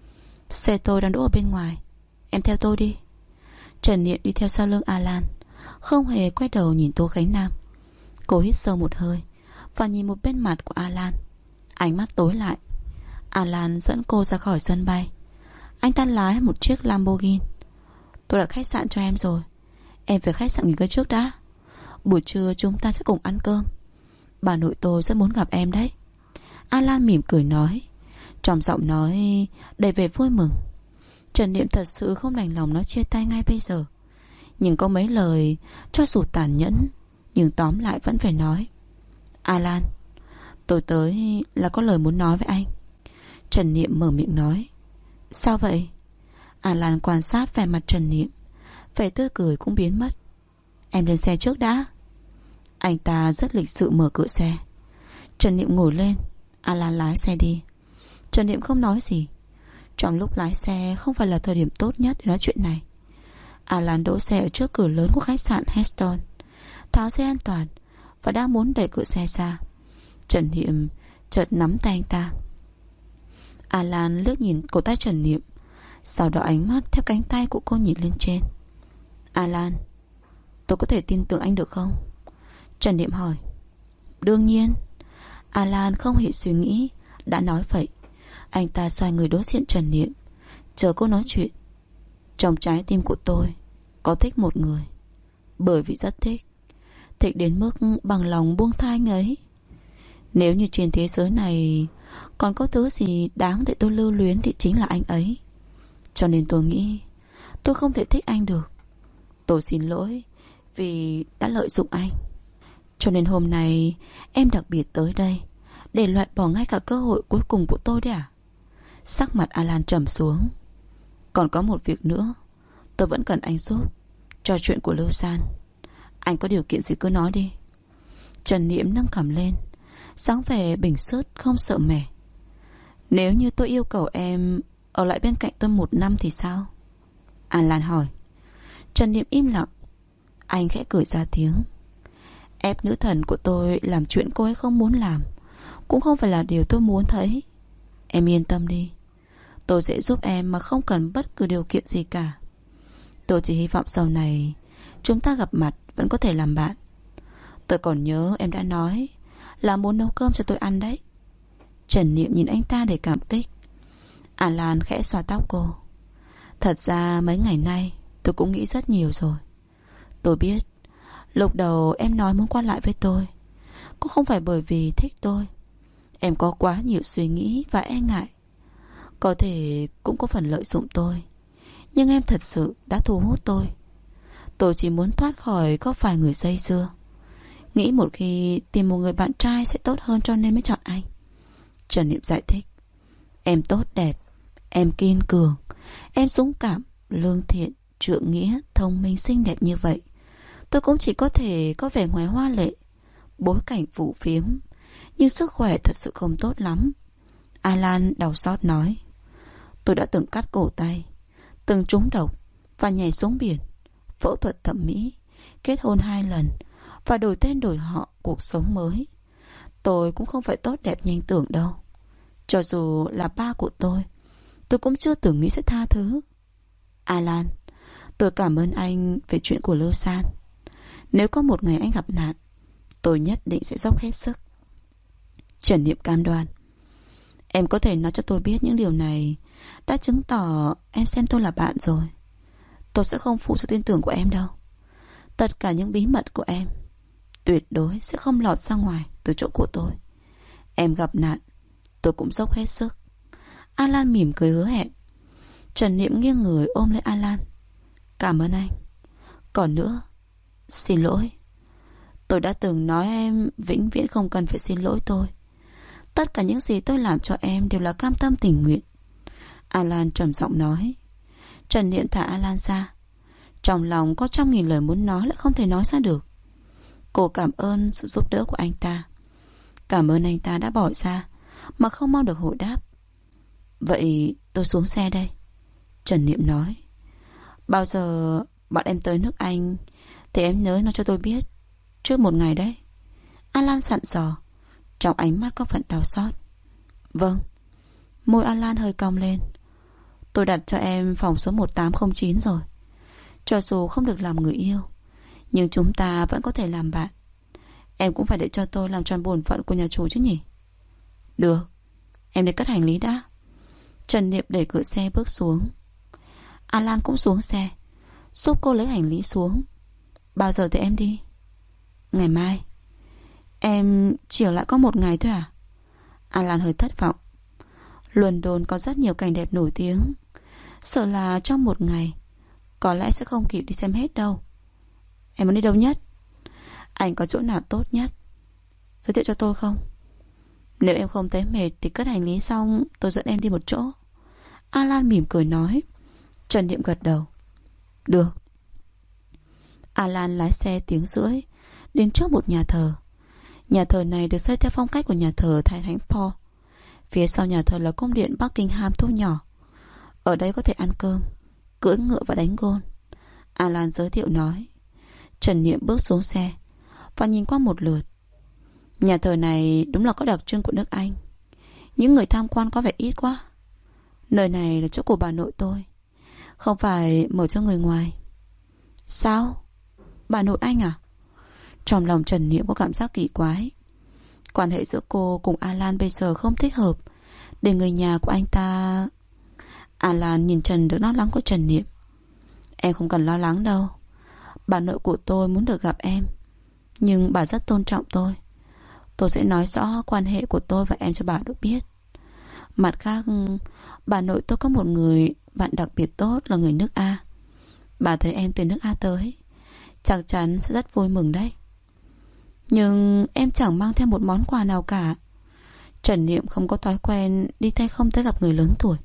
Xe tôi đang đỗ ở bên ngoài, em theo tôi đi. Trần Niệm đi theo sau lưng Alan, không hề quay đầu nhìn Tô Khánh Nam. Cô hít sâu một hơi và nhìn một bên mặt của Alan. Ánh mắt tối lại. Alan dẫn cô ra khỏi sân bay. Anh ta lái một chiếc Lamborghini. Tôi đặt khách sạn cho em rồi, em về khách sạn nghỉ ngơi trước đã. Buổi trưa chúng ta sẽ cùng ăn cơm. Bà nội tôi rất muốn gặp em đấy. Alan mỉm cười nói, trong giọng nói đầy vẻ vui mừng. Trần Niệm thật sự không đành lòng nói chia tay ngay bây giờ, nhưng có mấy lời cho dù tàn nhẫn nhưng tóm lại vẫn phải nói. Alan, tôi tới là có lời muốn nói với anh. Trần Niệm mở miệng nói. Sao vậy? Alan quan sát vẻ mặt Trần Niệm, vẻ tươi cười cũng biến mất. Em lên xe trước đã. Anh ta rất lịch sự mở cửa xe. Trần Niệm ngồi lên, Alan lái xe đi. Trần Niệm không nói gì. Trong lúc lái xe không phải là thời điểm tốt nhất để nói chuyện này. Alan đỗ xe ở trước cửa lớn của khách sạn Heston, tháo dây an toàn và đang muốn đẩy cửa xe ra. Trần Niệm chợt nắm tay anh ta. Alan liếc nhìn cổ tay Trần Niệm, sau đó ánh mắt theo cánh tay của cô nhìn lên trên. Alan, tôi có thể tin tưởng anh được không? Trần Niệm hỏi. Đương nhiên. Alan không hề suy nghĩ đã nói vậy. Anh ta xoay người đối diện Trần Niệm, chờ cô nói chuyện. Trong trái tim của tôi có thích một người, bởi vì rất thích. Thích đến mức bằng lòng buông tha anh ấy. Nếu như trên thế giới này Còn có thứ gì đáng để tôi lưu luyến thì chính là anh ấy. Cho nên tôi nghĩ tôi không thể thích anh được. Tôi xin lỗi vì đã lợi dụng anh. Cho nên hôm nay em đặc biệt tới đây để loại bỏ ngay cả cơ hội cuối cùng của tôi đấy à? Sắc mặt Alan trầm xuống. Còn có một việc nữa tôi vẫn cần anh giúp cho chuyện của Lưu San. Anh có điều kiện gì cứ nói đi. Trần Niệm nâng cằm lên, dáng vẻ bình sớt không sợ mẻ. Nếu như tôi yêu cầu em ở lại bên cạnh tôi 1 năm thì sao? Alan hỏi. Trần Niệm im lặng. Anh khẽ cười ra tiếng. Ép nữ thần của tôi làm chuyện cô ấy không muốn làm cũng không phải là điều tôi muốn thấy. Em yên tâm đi, tôi sẽ giúp em mà không cần bất cứ điều kiện gì cả. Tôi chỉ hy vọng sau này chúng ta gặp mặt vẫn có thể làm bạn. Tôi còn nhớ em đã nói là muốn nấu cơm cho tôi ăn đấy. Trần Niệm nhìn anh ta để cảm kích. Alan khẽ xoa tóc cô. Thật ra mấy ngày nay tôi cũng nghĩ rất nhiều rồi. Tôi biết lúc đầu em nói muốn qua lại với tôi cũng không phải bởi vì thích tôi. Em có quá nhiều suy nghĩ và e ngại. Có thể cũng có phần lợi dụng tôi, nhưng em thật sự đã thu hút tôi. Tôi chỉ muốn thoát khỏi có vài người dây dưa. Nghĩ một khi tìm một người bạn trai sẽ tốt hơn cho nên mới chọn anh. Trần Niệm giải thích. Em tốt đẹp, em kiên cường, em dũng cảm, lương thiện, trượng nghĩa, thông minh, xinh đẹp như vậy. Tôi cũng chỉ có thể có vẻ ngoài hoa lệ, bối cảnh phù phiếm, nhưng sức khỏe thật sự không tốt lắm. Alan đau xót nói. Tôi đã từng cắt cổ tay, từng trúng độc và nhảy xuống biển, phẫu thuật thẩm mỹ, kết hôn 2 lần và đổi tên đổi họ cuộc sống mới. Tôi cũng không phải tốt đẹp như anh tưởng đâu. Cho dù là ba của tôi cũng chưa từng nghĩ sẽ tha thứ. Alan, tôi cảm ơn anh về chuyện của Lưu San. Nếu có một ngày anh gặp nạn, tôi nhất định sẽ dốc hết sức. Trần Niệm cam đoan. Em có thể nói cho tôi biết những điều này đã chứng tỏ em xem tôi là bạn rồi. Tôi sẽ không phụ sự tin tưởng của em đâu. Tất cả những bí mật của em tuyệt đối sẽ không lọt ra ngoài từ chỗ của tôi. Em gặp nạn, tôi cũng dốc hết sức. Alan mỉm cười hứa hẹn. Trần Niệm nghiêng người ôm lấy Alan. Cảm ơn anh. Còn nữa, xin lỗi. Tôi đã từng nói em vĩnh viễn không cần phải xin lỗi tôi. Tất cả những gì tôi làm cho em đều là cam tâm tình nguyện. Alan trầm giọng nói. Trần Niệm thả Alan ra. Trong lòng có 100.000 lời muốn nói lại không thể nói ra được. Cô cảm ơn sự giúp đỡ của anh ta. Cảm ơn anh ta đã bỏ ra mà không mong được hồi đáp. Vậy tôi xuống xe đây. Trần Niệm nói. Bao giờ bọn em tới nước Anh thì em nhớ nói cho tôi biết trước một ngày đấy. Alan dặn dò, trong ánh mắt có phần đau xót. Vâng. Môi Alan hơi cong lên. Tôi đặt cho em phòng số 1809 rồi. Cho dù không được làm người yêu, nhưng chúng ta vẫn có thể làm bạn. Em cũng phải để cho tôi làm tròn bổn phận của nhà chủ chứ nhỉ? Được. Em đi cất hành lý đã. Trần Niệm đẩy cửa xe bước xuống. Alan cũng xuống xe, giúp cô lấy hành lý xuống. Bao giờ thì em đi? Ngày mai. Em chỉ ở lại có 1 ngày thôi à? Alan hơi thất vọng. London có rất nhiều cảnh đẹp nổi tiếng. Sợ là trong 1 ngày có lẽ sẽ không kịp đi xem hết đâu. Em muốn đi đâu nhất? Anh có chỗ nào tốt nhất giới thiệu cho tôi không? Nếu em không thấy mệt thì cất hành lý xong tôi dẫn em đi một chỗ. Alan mỉm cười nói. Trần Niệm gật đầu. Được. Alan lái xe tiếng rưỡi đến trước một nhà thờ. Nhà thờ này được xây theo phong cách của nhà thờ Thái Thánh Paul. Phía sau nhà thờ là cung điện Buckingham thu nhỏ. Ở đây có thể ăn cơm, cưỡi ngựa và đánh gôn. Alan giới thiệu nói. Trần Niệm bước xuống xe và nhìn qua một lượt. Nhà thờ này đúng là có đặc trưng của nước Anh. Những người tham quan có vẻ ít quá. Nơi này là chỗ của bà nội tôi, không phải mở cho người ngoài. Sao? Bà nội anh à? Trong lòng Trần Niệm có cảm giác kỳ quái. Quan hệ giữa cô cùng Alan bây giờ không thích hợp để người nhà của anh ta. Alan nhìn Trần được lo lắng của Trần Niệm. Em không cần lo lắng đâu. Bà nội của tôi muốn được gặp em, nhưng bà rất tôn trọng tôi. Tôi sẽ nói rõ quan hệ của tôi và em cho bà được biết. Mặt khác, bà nội tôi có một người bạn đặc biệt tốt là người nước A. Bà thấy em từ nước A tới, chắc chắn sẽ rất vui mừng đấy. Nhưng em chẳng mang theo một món quà nào cả. Trần Niệm không có thói quen đi tay không tới gặp người lớn tuổi.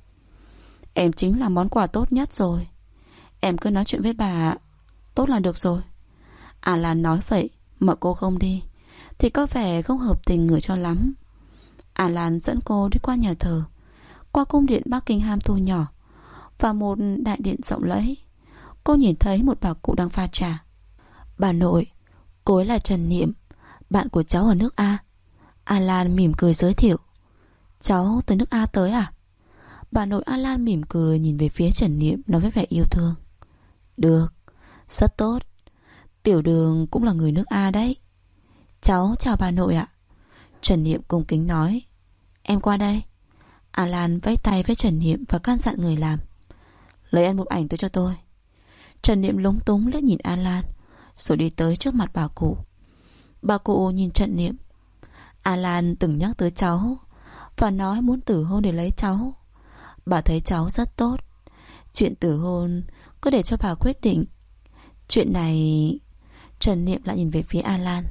Em chính là món quà tốt nhất rồi. Em cứ nói chuyện với bà tốt là được rồi. Alan nói vậy mà cô không đi thì có vẻ không hợp tình người cho lắm. Alan dẫn cô đi qua nhà thờ, qua cung điện Buckingham thu nhỏ và một đại điện rộng lẫy. Cô nhìn thấy một bà cụ đang pha trà. Bà nội, cô ấy là Trần Niệm, bạn của cháu ở nước A. Alan mỉm cười giới thiệu. Cháu từ nước A tới à? Bà nội Alan mỉm cười nhìn về phía Trần Niệm, nói với vẻ yêu thương. Được, rất tốt. Tiểu Đường cũng là người nước A đấy. Cháu chào bà nội ạ. Trần Niệm cung kính nói. Em qua đây. Alan vẫy tay với Trần Niệm và căn dặn người làm. Lấy ăn một ảnh tới cho tôi. Trần Niệm lúng túng liếc nhìn Alan, rồi đi tới trước mặt bà cụ. Bà cụ nhìn Trần Niệm. Alan từng nhắc tới cháu và nói muốn tử hôn để lấy cháu. Bà thấy cháu rất tốt. Chuyện tử hôn cứ để cho bà quyết định. Chuyện này... Trần Niệm lại nhìn về phía Alan.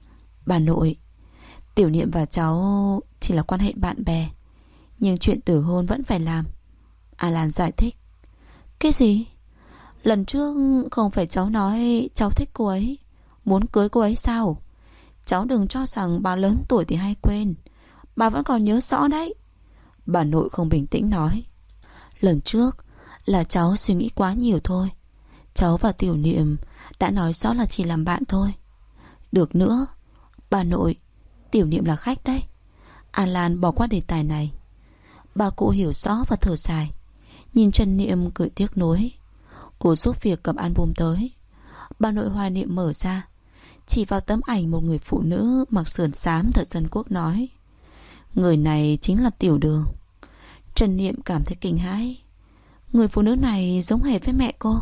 Bà nội, Tiểu Niệm và cháu chỉ là quan hệ bạn bè, nhưng chuyện tử hôn vẫn phải làm. Alan giải thích. Cái gì? Lần trước không phải cháu nói cháu thích cô ấy, muốn cưới cô ấy sao? Cháu đừng cho rằng bà lớn tuổi thì hay quên. Bà vẫn còn nhớ rõ đấy. Bà nội không bình tĩnh nói. Lần trước là cháu suy nghĩ quá nhiều thôi. Cháu và Tiểu Niệm đã nói rõ là chỉ làm bạn thôi. Được nữa, bà nội, Tiểu Niệm là khách đấy. Alan bỏ qua đề tài này. Bà cụ hiểu rõ và thở dài, nhìn Trần Niệm cười tiếc nuối. Cô giúp việc cầm album tới. Bà nội hoài niệm mở ra, chỉ vào tấm ảnh một người phụ nữ mặc sườn xám thời Dân Quốc nói. Người này chính là Tiểu Đường. Trần Niệm cảm thấy kinh hãi. Người phụ nữ này giống hệt với mẹ cô.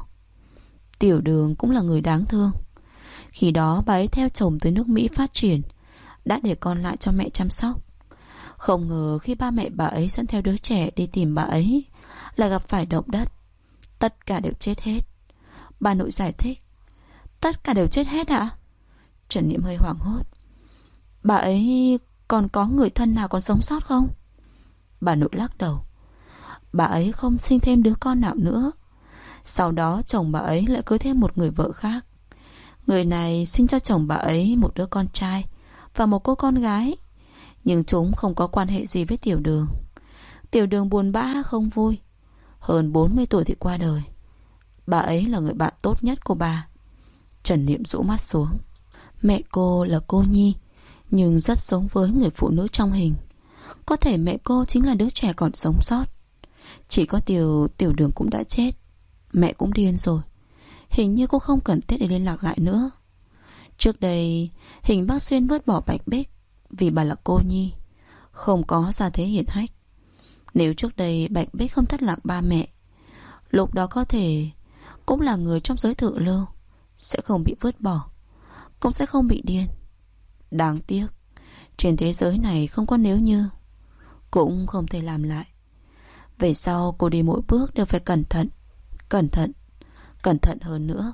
Tiểu Đường cũng là người đáng thương. Khi đó bà ấy theo chồng tới nước Mỹ phát triển, đã để con lại cho mẹ chăm sóc. Không ngờ khi ba mẹ bà ấy dẫn theo đứa trẻ đi tìm bà ấy, lại gặp phải động đất. Tất cả đều chết hết. Bà nội giải thích. Tất cả đều chết hết ạ? Trần Niệm hơi hoảng hốt. Bà ấy còn có người thân nào còn sống sót không? Bà nội lắc đầu. Bà ấy không sinh thêm đứa con nào nữa. Sau đó chồng bà ấy lại cưới thêm một người vợ khác. Người này sinh cho chồng bà ấy một đứa con trai và một cô con gái. Nhưng chúng không có quan hệ gì với Tiểu Đường. Tiểu Đường buồn bã không vui. Hơn 40 tuổi thì qua đời. Bà ấy là người bạn tốt nhất của bà. Trần Niệm rũ mắt xuống. Mẹ cô là cô Nhi, nhưng rất giống với người phụ nữ trong hình. Có thể mẹ cô chính là đứa trẻ còn sống sót. Chỉ có Tiểu Đường cũng đã chết. Mẹ cũng điên rồi. Hình như cô không cần thiết để liên lạc lại nữa. Trước đây Hình bác Xuyên vứt bỏ Bạch Bích vì bà là cô Nhi, không có gia thế hiển hách. Nếu trước đây Bạch Bích không thất lạc ba mẹ, lúc đó có thể cũng là người trong giới thượng lưu, sẽ không bị vứt bỏ, cũng sẽ không bị điên. Đáng tiếc, trên thế giới này không có nếu như, cũng không thể làm lại. Về sau cô đi mỗi bước đều phải cẩn thận, cẩn thận, cẩn thận hơn nữa.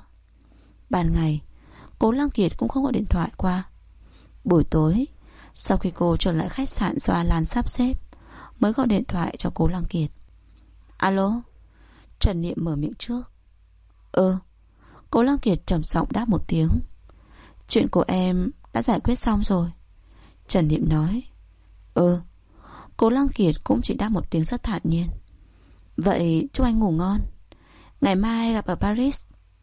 Ban ngày Cố Lăng Kiệt cũng không có điện thoại qua. Buổi tối, sau khi cô trở lại khách sạn do Alan sắp xếp, mới gọi điện thoại cho Cố Lăng Kiệt. Alo? Trần Niệm mở miệng trước. Cố Lăng Kiệt trầm giọng đáp một tiếng. Chuyện của em đã giải quyết xong rồi, Trần Niệm nói. Cố Lăng Kiệt cũng chỉ đáp một tiếng rất thản nhiên. Vậy chúc anh ngủ ngon. Ngày mai gặp ở Paris.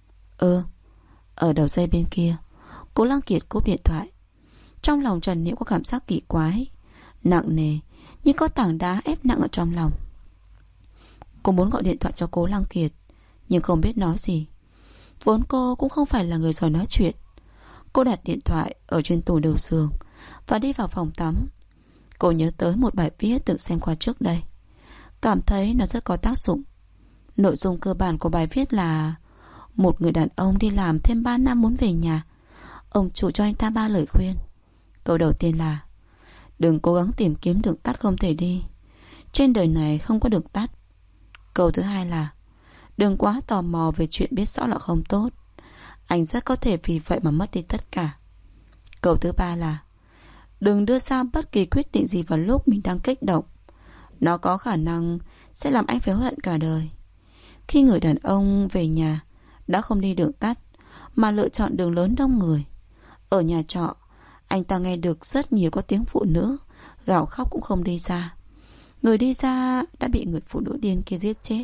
Ở đầu dây bên kia, Cố Lăng Kiệt cúp điện thoại. Trong lòng Trần Niệm có cảm giác kỳ quái, nặng nề, như có tảng đá ép nặng ở trong lòng. Cô muốn gọi điện thoại cho Cố Lăng Kiệt, nhưng không biết nói gì. Vốn cô cũng không phải là người giỏi nói chuyện. Cô đặt điện thoại ở trên tủ đầu giường và đi vào phòng tắm. Cô nhớ tới một bài viết từng xem qua trước đây, cảm thấy nó rất có tác dụng. Nội dung cơ bản của bài viết là một người đàn ông đi làm thêm 3 năm muốn về nhà. Ông chủ cho anh ta 3 lời khuyên. Câu đầu tiên là đừng cố gắng tìm kiếm đường tắt không thể đi, trên đời này không có đường tắt. Câu thứ hai là đừng quá tò mò về chuyện biết rõ là không tốt. Anh rất có thể vì vậy mà mất đi tất cả. Câu thứ ba là đừng đưa ra bất kỳ quyết định gì vào lúc mình đang kích động. Nó có khả năng sẽ làm anh phải hối hận cả đời. Khi người đàn ông về nhà đã không đi đường tắt mà lựa chọn đường lớn đông người. Ở nhà trọ, anh ta nghe được rất nhiều có tiếng phụ nữ gào khóc cũng không đi ra. Người đi ra đã bị người phụ nữ điên kia giết chết.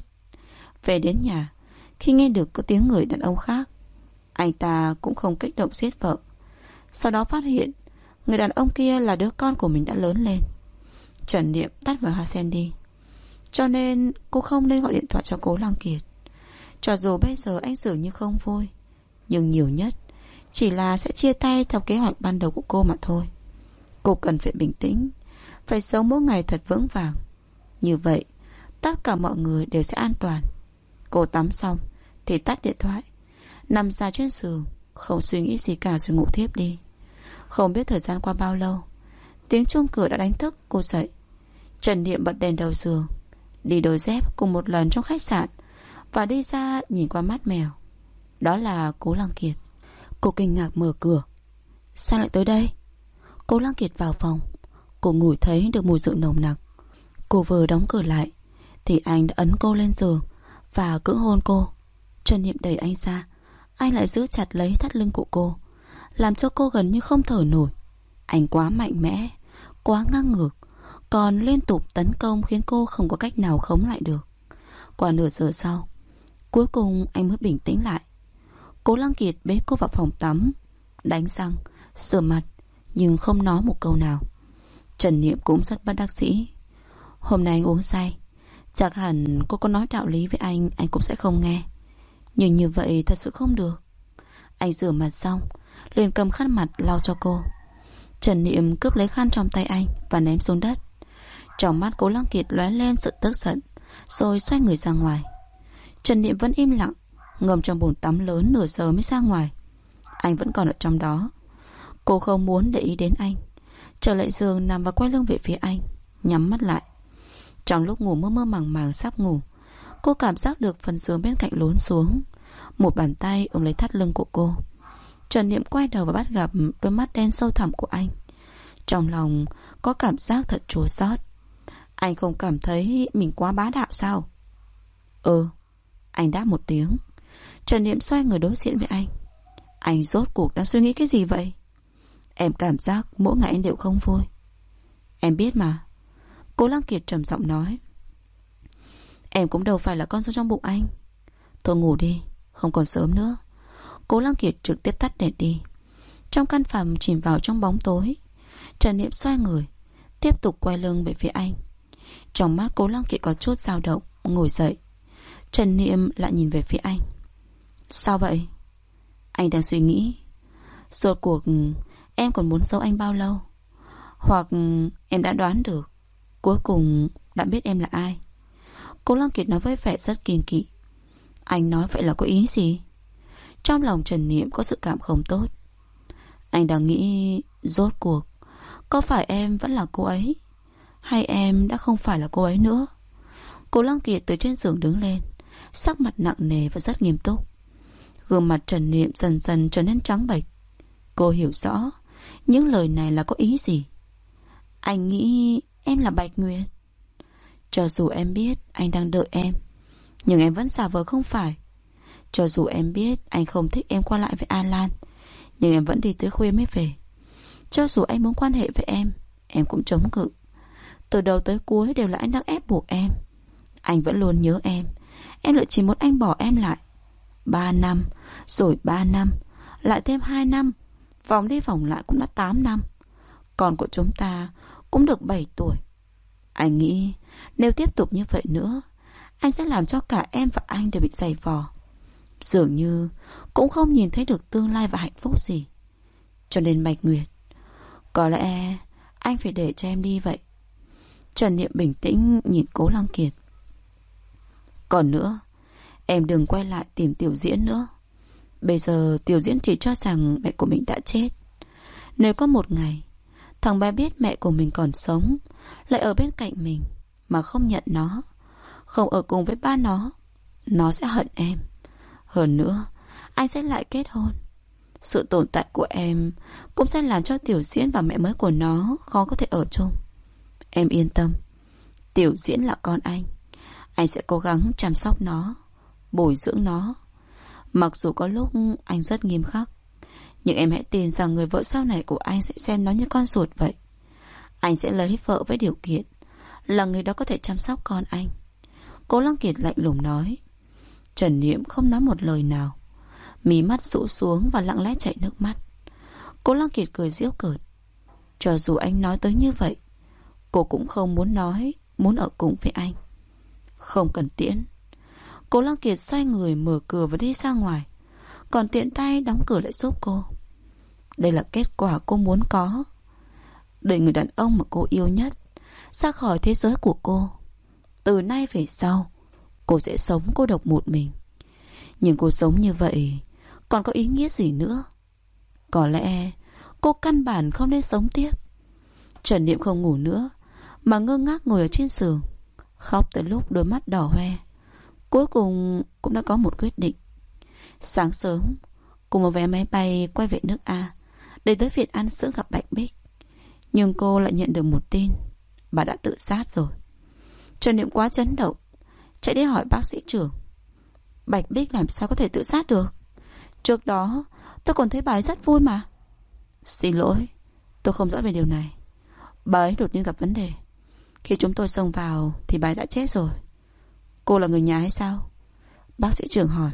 Về đến nhà, khi nghe được có tiếng người đàn ông khác, anh ta cũng không kích động giết vợ. Sau đó phát hiện người đàn ông kia là đứa con của mình đã lớn lên. Trần Niệm tắt vào hoa sen đi. Cho nên cô không nên gọi điện thoại cho Cố Lăng Kiệt. Cho dù bây giờ anh dường như không vui, nhưng nhiều nhất chỉ là sẽ chia tay theo kế hoạch ban đầu của cô mà thôi. Cô cần phải bình tĩnh, phải sống mỗi ngày thật vững vàng. Như vậy tất cả mọi người đều sẽ an toàn. Cô tắm xong thì tắt điện thoại, nằm ra trên giường, không suy nghĩ gì cả rồi ngủ thiếp đi. Không biết thời gian qua bao lâu, tiếng chuông cửa đã đánh thức cô dậy. Trần Niệm bật đèn đầu giường, đi đôi dép cùng một lần trong khách sạn và đi ra nhìn qua mắt mèo. Đó là Cố Lăng Kiệt. Cô kinh ngạc mở cửa. Sao lại tới đây? Cố Lăng Kiệt vào phòng. Cô ngửi thấy được mùi rượu nồng nặc. Cô vừa đóng cửa lại thì anh đã ấn cô lên giường và cưỡng hôn cô. Trần Niệm đẩy anh ra. Anh lại giữ chặt lấy thắt lưng của cô, làm cho cô gần như không thở nổi. Anh quá mạnh mẽ, quá ngang ngược, còn liên tục tấn công khiến cô không có cách nào khống lại được. Qua nửa giờ sau, cuối cùng anh mới bình tĩnh lại. Cố Lăng Kiệt bế cô vào phòng tắm, đánh răng, rửa mặt, nhưng không nói một câu nào. Trần Niệm cũng rất bất đắc dĩ. Hôm nay anh uống say, chắc hẳn cô có nói đạo lý với anh cũng sẽ không nghe. Nhưng như vậy thật sự không được. Anh rửa mặt xong liền cầm khăn mặt lau cho cô. Trần Niệm cướp lấy khăn trong tay anh và ném xuống đất. Trong mắt Cố Lăng Kiệt lóe lên sự tức giận, rồi xoay người ra ngoài. Trần Niệm vẫn im lặng, ngâm trong bồn tắm lớn nửa giờ mới ra ngoài. Anh vẫn còn ở trong đó. Cô không muốn để ý đến anh, trở lại giường nằm và quay lưng về phía anh, nhắm mắt lại. Trong lúc ngủ mơ mơ màng màng sắp ngủ, cô cảm giác được phần giường bên cạnh lún xuống. Một bàn tay ôm lấy thắt lưng của cô. Trần Niệm quay đầu và bắt gặp đôi mắt đen sâu thẳm của anh. Trong lòng có cảm giác thật chua xót. Anh không cảm thấy mình quá bá đạo sao? Anh đáp một tiếng. Trần Niệm xoay người đối diện với anh. Anh rốt cuộc đang suy nghĩ cái gì vậy? Em cảm giác mỗi ngày anh đều không vui. Em biết mà. Cố Lăng Kiệt trầm giọng nói. Em cũng đâu phải là con dâu trong bụng anh. Thôi ngủ đi, không còn sớm nữa. Cố Lăng Kiệt trực tiếp tắt đèn đi. Trong căn phòng chìm vào trong bóng tối. Trần Niệm xoay người, tiếp tục quay lưng về phía anh. Trong mắt Cố Lăng Kiệt có chút dao động, ngồi dậy. Trần Niệm lại nhìn về phía anh. Sao vậy? Anh đang suy nghĩ, rốt cuộc em còn muốn giấu anh bao lâu? Hoặc em đã đoán được, cuối cùng đã biết em là ai? Cố Lăng Kiệt nói với vẻ rất kiêng kỵ. Anh nói vậy là có ý gì? Trong lòng Trần Niệm có sự cảm không tốt. Anh đang nghĩ rốt cuộc có phải em vẫn là cô ấy, hay em đã không phải là cô ấy nữa? Cố Lăng Kiệt từ trên giường đứng lên, sắc mặt nặng nề và rất nghiêm túc. Gương mặt Trần Niệm dần dần trở nên trắng bệch. Cô hiểu rõ những lời này là có ý gì. Anh nghĩ em là Bạch Nguyệt. Cho dù em biết anh đang đợi em, nhưng em vẫn giả vờ không phải. Cho dù em biết anh không thích em qua lại với Alan, nhưng em vẫn đi tới khuya mới về. Cho dù anh muốn quan hệ với em cũng chống cự. Từ đầu tới cuối đều là anh đang ép buộc em. Anh vẫn luôn nhớ em lại chỉ muốn anh bỏ em lại. 3 năm, rồi 3 năm, lại thêm 2 năm, vòng đi vòng lại cũng đã 8 năm. Con của chúng ta cũng được 7 tuổi. Anh nghĩ nếu tiếp tục như vậy nữa, anh sẽ làm cho cả em và anh đều bị dày vò. Dường như cũng không nhìn thấy được tương lai và hạnh phúc gì. Cho nên Bạch Nguyệt, có lẽ anh phải để cho em đi vậy. Trần Niệm bình tĩnh nhìn Cố Lăng Kiệt. Còn nữa, em đừng quay lại tìm Tiểu Diễn nữa. Bây giờ Tiểu Diễn chỉ cho rằng mẹ của mình đã chết. Nếu có một ngày thằng bé biết mẹ của mình còn sống, lại ở bên cạnh mình, mà không nhận nó, không ở cùng với ba nó sẽ hận em. Hơn nữa, anh sẽ lại kết hôn. Sự tồn tại của em cũng sẽ làm cho Tiểu Diễn và mẹ mới của nó khó có thể ở chung. Em yên tâm, Tiểu Diễn là con anh sẽ cố gắng chăm sóc nó, bồi dưỡng nó. Mặc dù có lúc anh rất nghiêm khắc, nhưng em hãy tin rằng người vợ sau này của anh sẽ xem nó như con ruột vậy. Anh sẽ lấy vợ với điều kiện là người đó có thể chăm sóc con anh. Cố Lăng Kiệt lạnh lùng nói. Trần Niệm không nói một lời nào, mí mắt rũ xuống và lặng lẽ chảy nước mắt. Cố Lăng Kiệt cười giễu cợt. Cho dù anh nói tới như vậy, cô cũng không muốn nói, muốn ở cùng với anh. Không cần tiễn. Cố Lăng Kiệt xoay người mở cửa và đi ra ngoài, còn tiện tay đóng cửa lại giúp cô. Đây là kết quả cô muốn có. Đợi người đàn ông mà cô yêu nhất ra khỏi thế giới của cô. Từ nay về sau, cô sẽ sống cô độc một mình. Nhưng cô sống như vậy còn có ý nghĩa gì nữa? Có lẽ cô căn bản không nên sống tiếp. Trần Niệm không ngủ nữa, mà ngơ ngác ngồi ở trên giường, khóc tới lúc đôi mắt đỏ hoe. Cuối cùng cũng đã có một quyết định. Sáng sớm, cùng một vé máy bay quay về nước A để tới Việt An Sữa gặp Bạch Bích. Nhưng cô lại nhận được một tin, bà đã tự sát rồi. Trần Niệm quá chấn động, chạy đi hỏi bác sĩ trưởng. Bạch Bích làm sao có thể tự sát được? Trước đó tôi còn thấy bà ấy rất vui mà. Xin lỗi, tôi không rõ về điều này. Bà ấy đột nhiên gặp vấn đề. Khi chúng tôi xông vào thì bà ấy đã chết rồi. Cô là người nhà hay sao? Bác sĩ trưởng hỏi.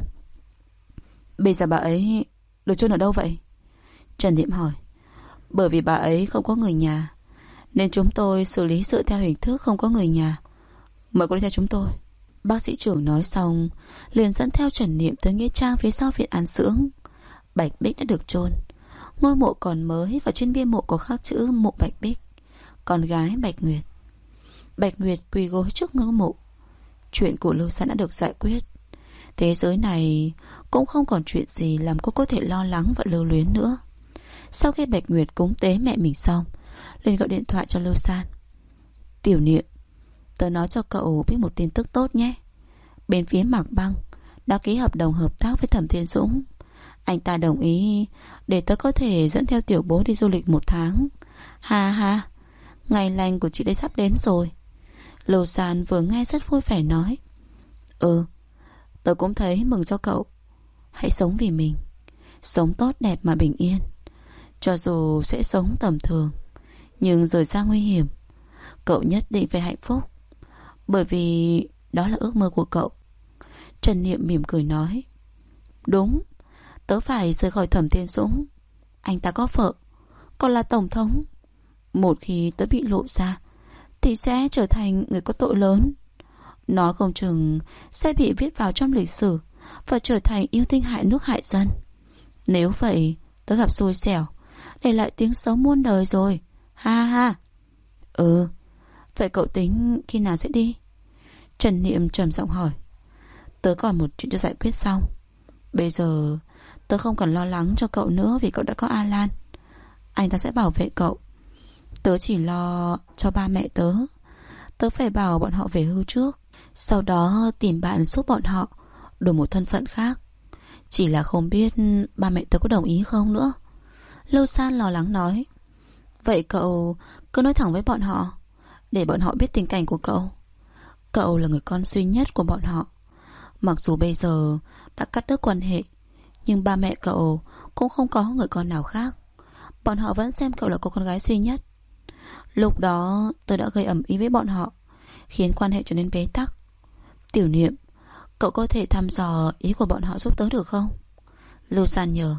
Bây giờ bà ấy được chôn ở đâu vậy? Trần Niệm hỏi. Bởi vì bà ấy không có người nhà, nên chúng tôi xử lý sự theo hình thức không có người nhà. Mời cô đi theo chúng tôi. Bác sĩ trưởng nói xong liền dẫn theo Trần Niệm tới nghĩa trang phía sau viện an dưỡng. Bạch Bích đã được chôn. Ngôi mộ còn mới và trên bia mộ có khắc chữ mộ Bạch Bích, con gái Bạch Nguyệt. Bạch Nguyệt quỳ gối trước ngôi mộ. Chuyện của Lưu San đã được giải quyết. Thế giới này cũng không còn chuyện gì làm cô có thể lo lắng và lưu luyến nữa. Sau khi Bạch Nguyệt cúng tế mẹ mình xong, liền gọi điện thoại cho Lưu San. Tiểu Niệm, tớ nói cho cậu biết một tin tức tốt nhé. Bên phía Mạc Băng đã ký hợp đồng hợp tác với Thẩm Thiên Dũng. Anh ta đồng ý để tớ có thể dẫn theo tiểu bố đi du lịch 1 tháng. Ha ha, ngày lành của chị đây sắp đến rồi. Lưu San vừa nghe rất vui vẻ nói. Tớ cũng thấy mừng cho cậu. Hãy sống vì mình, sống tốt đẹp mà bình yên. Cho dù sẽ sống tầm thường, nhưng rời xa nguy hiểm, cậu nhất định phải hạnh phúc. Bởi vì đó là ước mơ của cậu. Trần Niệm mỉm cười nói. Đúng, tớ phải rời khỏi Thẩm Thiên Dũng. Anh ta có vợ, còn là tổng thống. Một khi tớ bị lộ ra thì sẽ trở thành người có tội lớn. Nó không chừng sẽ bị viết vào trong lịch sử và trở thành yêu tinh hại nước hại dân. Nếu vậy, tớ gặp xui xẻo, để lại tiếng xấu muôn đời rồi. Ha ha. Vậy cậu tính khi nào sẽ đi? Trần Niệm trầm giọng hỏi. Tớ còn một chuyện cho giải quyết xong. Bây giờ tớ không cần lo lắng cho cậu nữa, vì cậu đã có Alan. Anh ta sẽ bảo vệ cậu. Tớ chỉ lo cho ba mẹ tớ. Tớ phải bảo bọn họ về hưu trước, sau đó tìm bạn giúp bọn họ đổi một thân phận khác. Chỉ là không biết ba mẹ tớ có đồng ý không nữa. Lưu San lo lắng nói. Vậy cậu cứ nói thẳng với bọn họ, để bọn họ biết tình cảnh của cậu. Cậu là người con duy nhất của bọn họ. Mặc dù bây giờ đã cắt đứt quan hệ, nhưng ba mẹ cậu cũng không có người con nào khác. Bọn họ vẫn xem cậu là cô con gái duy nhất. Lúc đó tôi đã gây ầm ĩ với bọn họ, khiến quan hệ trở nên bế tắc. Tiểu Niệm, cậu có thể thăm dò ý của bọn họ giúp tớ được không? Lưu San nhờ.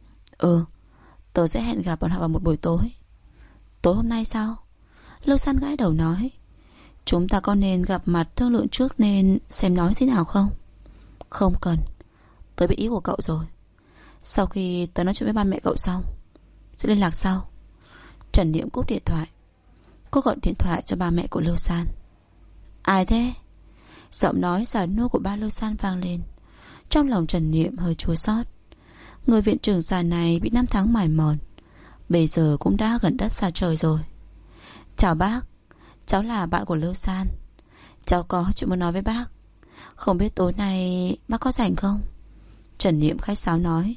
Tớ sẽ hẹn gặp bọn họ vào một buổi tối. Tối hôm nay sao? Lưu San gãi đầu nói. Chúng ta có nên gặp mặt thương lượng trước nên xem nói gì nào không? Không cần, tớ biết ý của cậu rồi. Sau khi tớ nói chuyện với ba mẹ cậu xong, sẽ liên lạc sau. Trần Niệm cúp điện thoại. Cô gọi điện thoại cho ba mẹ của Lưu San. Ai thế? Giọng nói già nua của ba Lưu San vang lên. Trong lòng Trần Niệm hơi chua xót. Người viện trưởng già này bị 5 tháng mài mòn, bây giờ cũng đã gần đất xa trời rồi. Chào bác, cháu là bạn của Lưu San. Cháu có chuyện muốn nói với bác. Không biết tối nay bác có rảnh không? Trần Niệm khách sáo nói.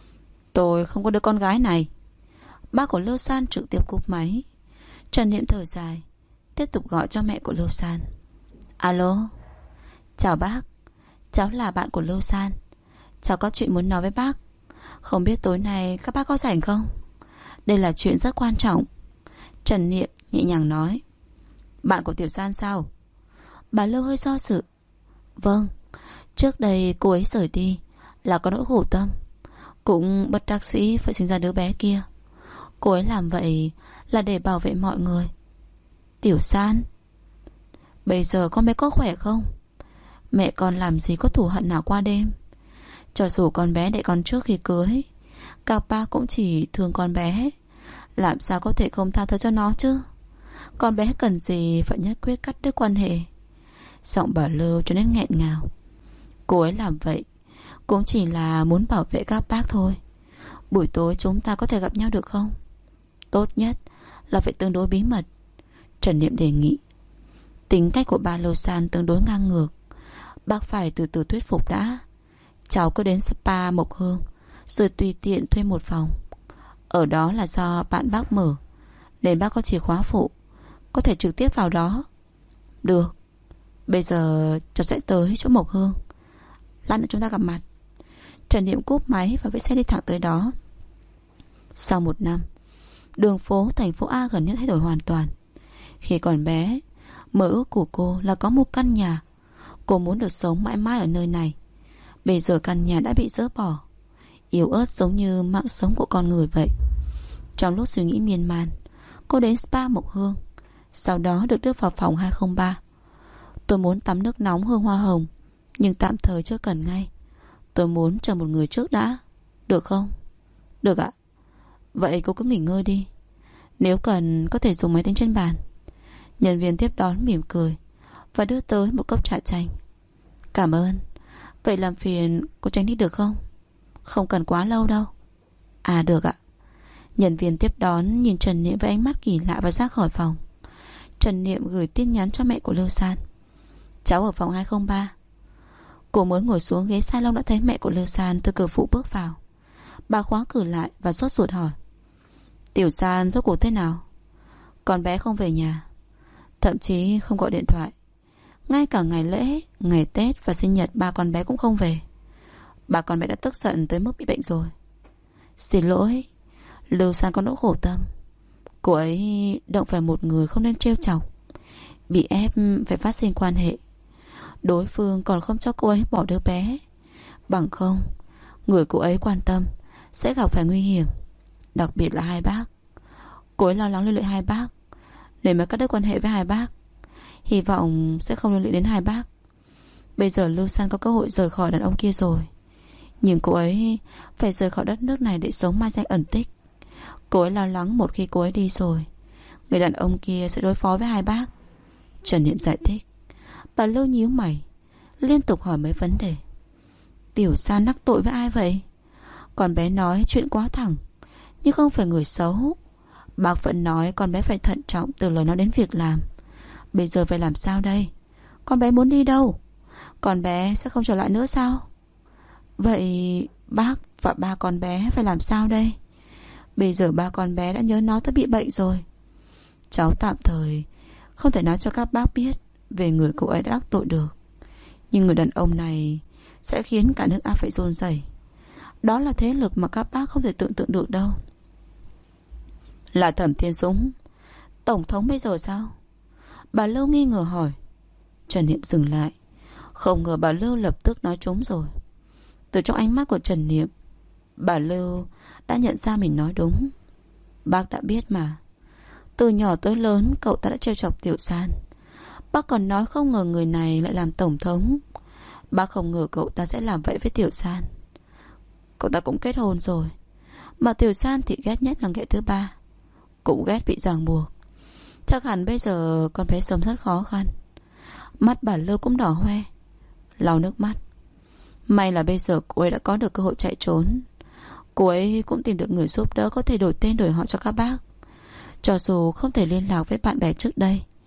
Tôi không có đứa con gái này. Bác của Lưu San trực tiếp cúp máy. Trần Niệm thở dài, tiếp tục gọi cho mẹ của Lưu San. Alo. Chào bác. Cháu là bạn của Lưu San. Cháu có chuyện muốn nói với bác. Không biết tối nay các bác có rảnh không? Đây là chuyện rất quan trọng. Trần Niệm nhẹ nhàng nói. Bạn của Tiểu San sao? Bà Lưu hơi do dự. Vâng. Trước đây cô ấy rời đi là có nỗi khổ tâm, cũng bất đắc dĩ phải sinh ra đứa bé kia. Cô ấy làm vậy là để bảo vệ mọi người. Tiểu San, bây giờ con bé có khỏe không? Mẹ con làm gì có thù hận nào qua đêm. Cho dù con bé đẻ con trước khi cưới, các ba cũng chỉ thương con bé. Làm sao có thể không tha thứ cho nó chứ? Con bé cần gì phải nhất quyết cắt đứt quan hệ. Giọng bà Lưu trở nên nghẹn ngào. Cô ấy làm vậy cũng chỉ là muốn bảo vệ các bác thôi. Buổi tối chúng ta có thể gặp nhau được không? Tốt nhất là phải tương đối bí mật, Trần Niệm đề nghị. Tính cách của bà Lưu San tương đối ngang ngược, bác phải từ từ thuyết phục đã. Cháu cứ đến spa Mộc Hương, rồi tùy tiện thuê một phòng. Ở đó là do bạn bác mở, nên bác có chìa khóa phụ, có thể trực tiếp vào đó. Được. Bây giờ cháu sẽ tới chỗ Mộc Hương. Lát nữa chúng ta gặp mặt. Trần Niệm cúp máy và vẫy xe đi thẳng tới đó. Sau 1 năm, đường phố thành phố A gần như thay đổi hoàn toàn. Khi còn bé, mơ ước của cô là có một căn nhà. Cô muốn được sống mãi mãi ở nơi này. Bây giờ căn nhà đã bị dỡ bỏ, yếu ớt giống như mạng sống của con người vậy. Trong lúc suy nghĩ miên man, cô đến spa Mộc Hương, sau đó được đưa vào phòng 203. Tôi muốn tắm nước nóng hương hoa hồng, nhưng tạm thời chưa cần ngay. Tôi muốn chờ một người trước đã. Được không? Được ạ. Vậy cô cứ nghỉ ngơi đi. Nếu cần có thể dùng máy tính trên bàn. Nhân viên tiếp đón mỉm cười và đưa tới một cốc trà chanh. Cảm ơn. Vậy làm phiền cô tránh đi được không? Không cần quá lâu đâu. À được ạ. Nhân viên tiếp đón nhìn Trần Niệm với ánh mắt kỳ lạ và ra khỏi phòng. Trần Niệm gửi tin nhắn cho mẹ của Lưu San. Cháu ở phòng 203. Cô mới ngồi xuống ghế salon đã thấy mẹ của Lưu San từ cửa phụ bước vào. Bà khóa cửa lại và sốt ruột hỏi. Tiểu San rốt cuộc thế nào? Con bé không về nhà, thậm chí không gọi điện thoại. Ngay cả ngày lễ, ngày Tết và sinh nhật ba con bé cũng không về. Ba con bé đã tức giận tới mức bị bệnh rồi. Xin lỗi, Lưu San có nỗi khổ tâm. Cô ấy động phải một người không nên trêu chọc, bị ép phải phát sinh quan hệ. Đối phương còn không cho cô ấy bỏ đứa bé. Bằng không, người cô ấy quan tâm sẽ gặp phải nguy hiểm. Đặc biệt là hai bác. Cô ấy lo lắng liên lụy hai bác, nên mới cắt đứt quan hệ với hai bác. Hy vọng sẽ không liên lụy đến hai bác. Bây giờ Lưu San có cơ hội rời khỏi đàn ông kia rồi, nhưng cô ấy phải rời khỏi đất nước này để sống mai danh ẩn tích. Cô ấy lo lắng một khi cô ấy đi rồi, người đàn ông kia sẽ đối phó với hai bác. Trần Niệm giải thích. Bà Lưu nhíu mày, liên tục hỏi mấy vấn đề. Tiểu San đắc tội với ai vậy? Con bé nói chuyện quá thẳng, nhưng không phải người xấu. Bác vẫn nói con bé phải thận trọng từ lời nói đến việc làm. Bây giờ phải làm sao đây? Con bé muốn đi đâu? Con bé sẽ không trở lại nữa sao? Vậy bác và ba con bé phải làm sao đây? Bây giờ ba con bé đã nhớ nó tới bị bệnh rồi. Cháu tạm thời không thể nói cho các bác biết về người cậu ấy đã đắc tội được, nhưng người đàn ông này sẽ khiến cả nước A phải run rẩy. Đó là thế lực mà các bác không thể tưởng tượng được đâu. Là Thẩm Thiên Dũng, tổng thống bây giờ sao? Bà Lưu nghi ngờ hỏi. Trần Niệm dừng lại. Không ngờ bà Lưu lập tức nói trúng rồi. Từ trong ánh mắt của Trần Niệm, bà Lưu đã nhận ra mình nói đúng. Bác đã biết mà. Từ nhỏ tới lớn cậu ta đã trêu chọc Tiểu San. Bác còn nói không ngờ người này lại làm tổng thống. Bác không ngờ cậu ta sẽ làm vậy với Tiểu San. Cậu ta cũng kết hôn rồi, mà Tiểu San thì ghét nhất là nghệ thứ ba, cũng ghét bị ràng buộc. Chắc hẳn bây giờ con bé sống rất khó khăn. Mắt bà Lưu cũng đỏ hoe, lau nước mắt. May là bây giờ cô ấy đã có được cơ hội chạy trốn. Cô ấy cũng tìm được người giúp đỡ có thể đổi tên đổi họ cho các bác. Cho dù không thể liên lạc với bạn bè trước đây,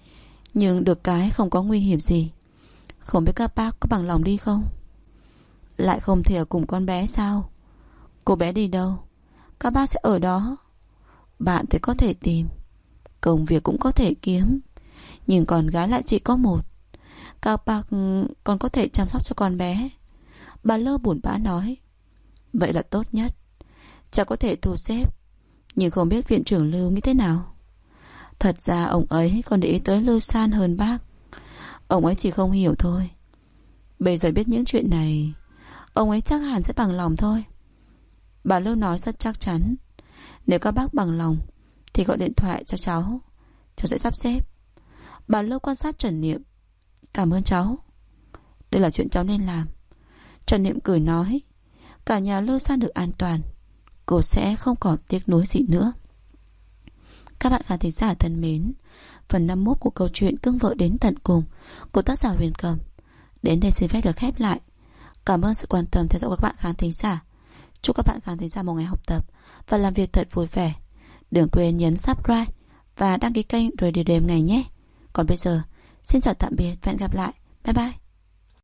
Nhưng được cái không có nguy hiểm gì. Không biết các bác có bằng lòng đi không? Lại không thể ở cùng con bé sao? Cô bé đi đâu các bác sẽ ở đó. Bạn thì có thể tìm, công việc cũng có thể kiếm, nhưng con gái lại chỉ có một. Các bác còn có thể chăm sóc cho con bé. Bà Lơ buồn bã nói. Vậy là tốt nhất. Cháu có thể thu xếp, nhưng không biết viện trưởng Lưu nghĩ thế nào. Thật ra ông ấy còn để ý tới Lưu San hơn bác. Ông ấy chỉ không hiểu thôi. Bây giờ biết những chuyện này, ông ấy chắc hẳn sẽ bằng lòng thôi. Bà Lưu nói rất chắc chắn. Nếu các bác bằng lòng thì gọi điện thoại cho cháu. Cháu sẽ sắp xếp. Bà Lưu quan sát Trần Niệm. Cảm ơn cháu. Đây là chuyện cháu nên làm. Trần Niệm cười nói. Cả nhà Lưu San được an toàn, cô sẽ không còn tiếc nuối gì nữa. Các bạn khán thính giả thân mến, phần 51 của câu chuyện Cưng Vợ Đến Tận Cùng của tác giả Huyền Cầm đến đây xin phép được khép lại. Cảm ơn sự quan tâm theo dõi của các bạn khán thính giả. Chúc các bạn khán thính giả một ngày học tập và làm việc thật vui vẻ. Đừng quên nhấn subscribe và đăng ký kênh Radio Đêm ngày nhé. Còn bây giờ, xin chào tạm biệt và hẹn gặp lại. Bye bye.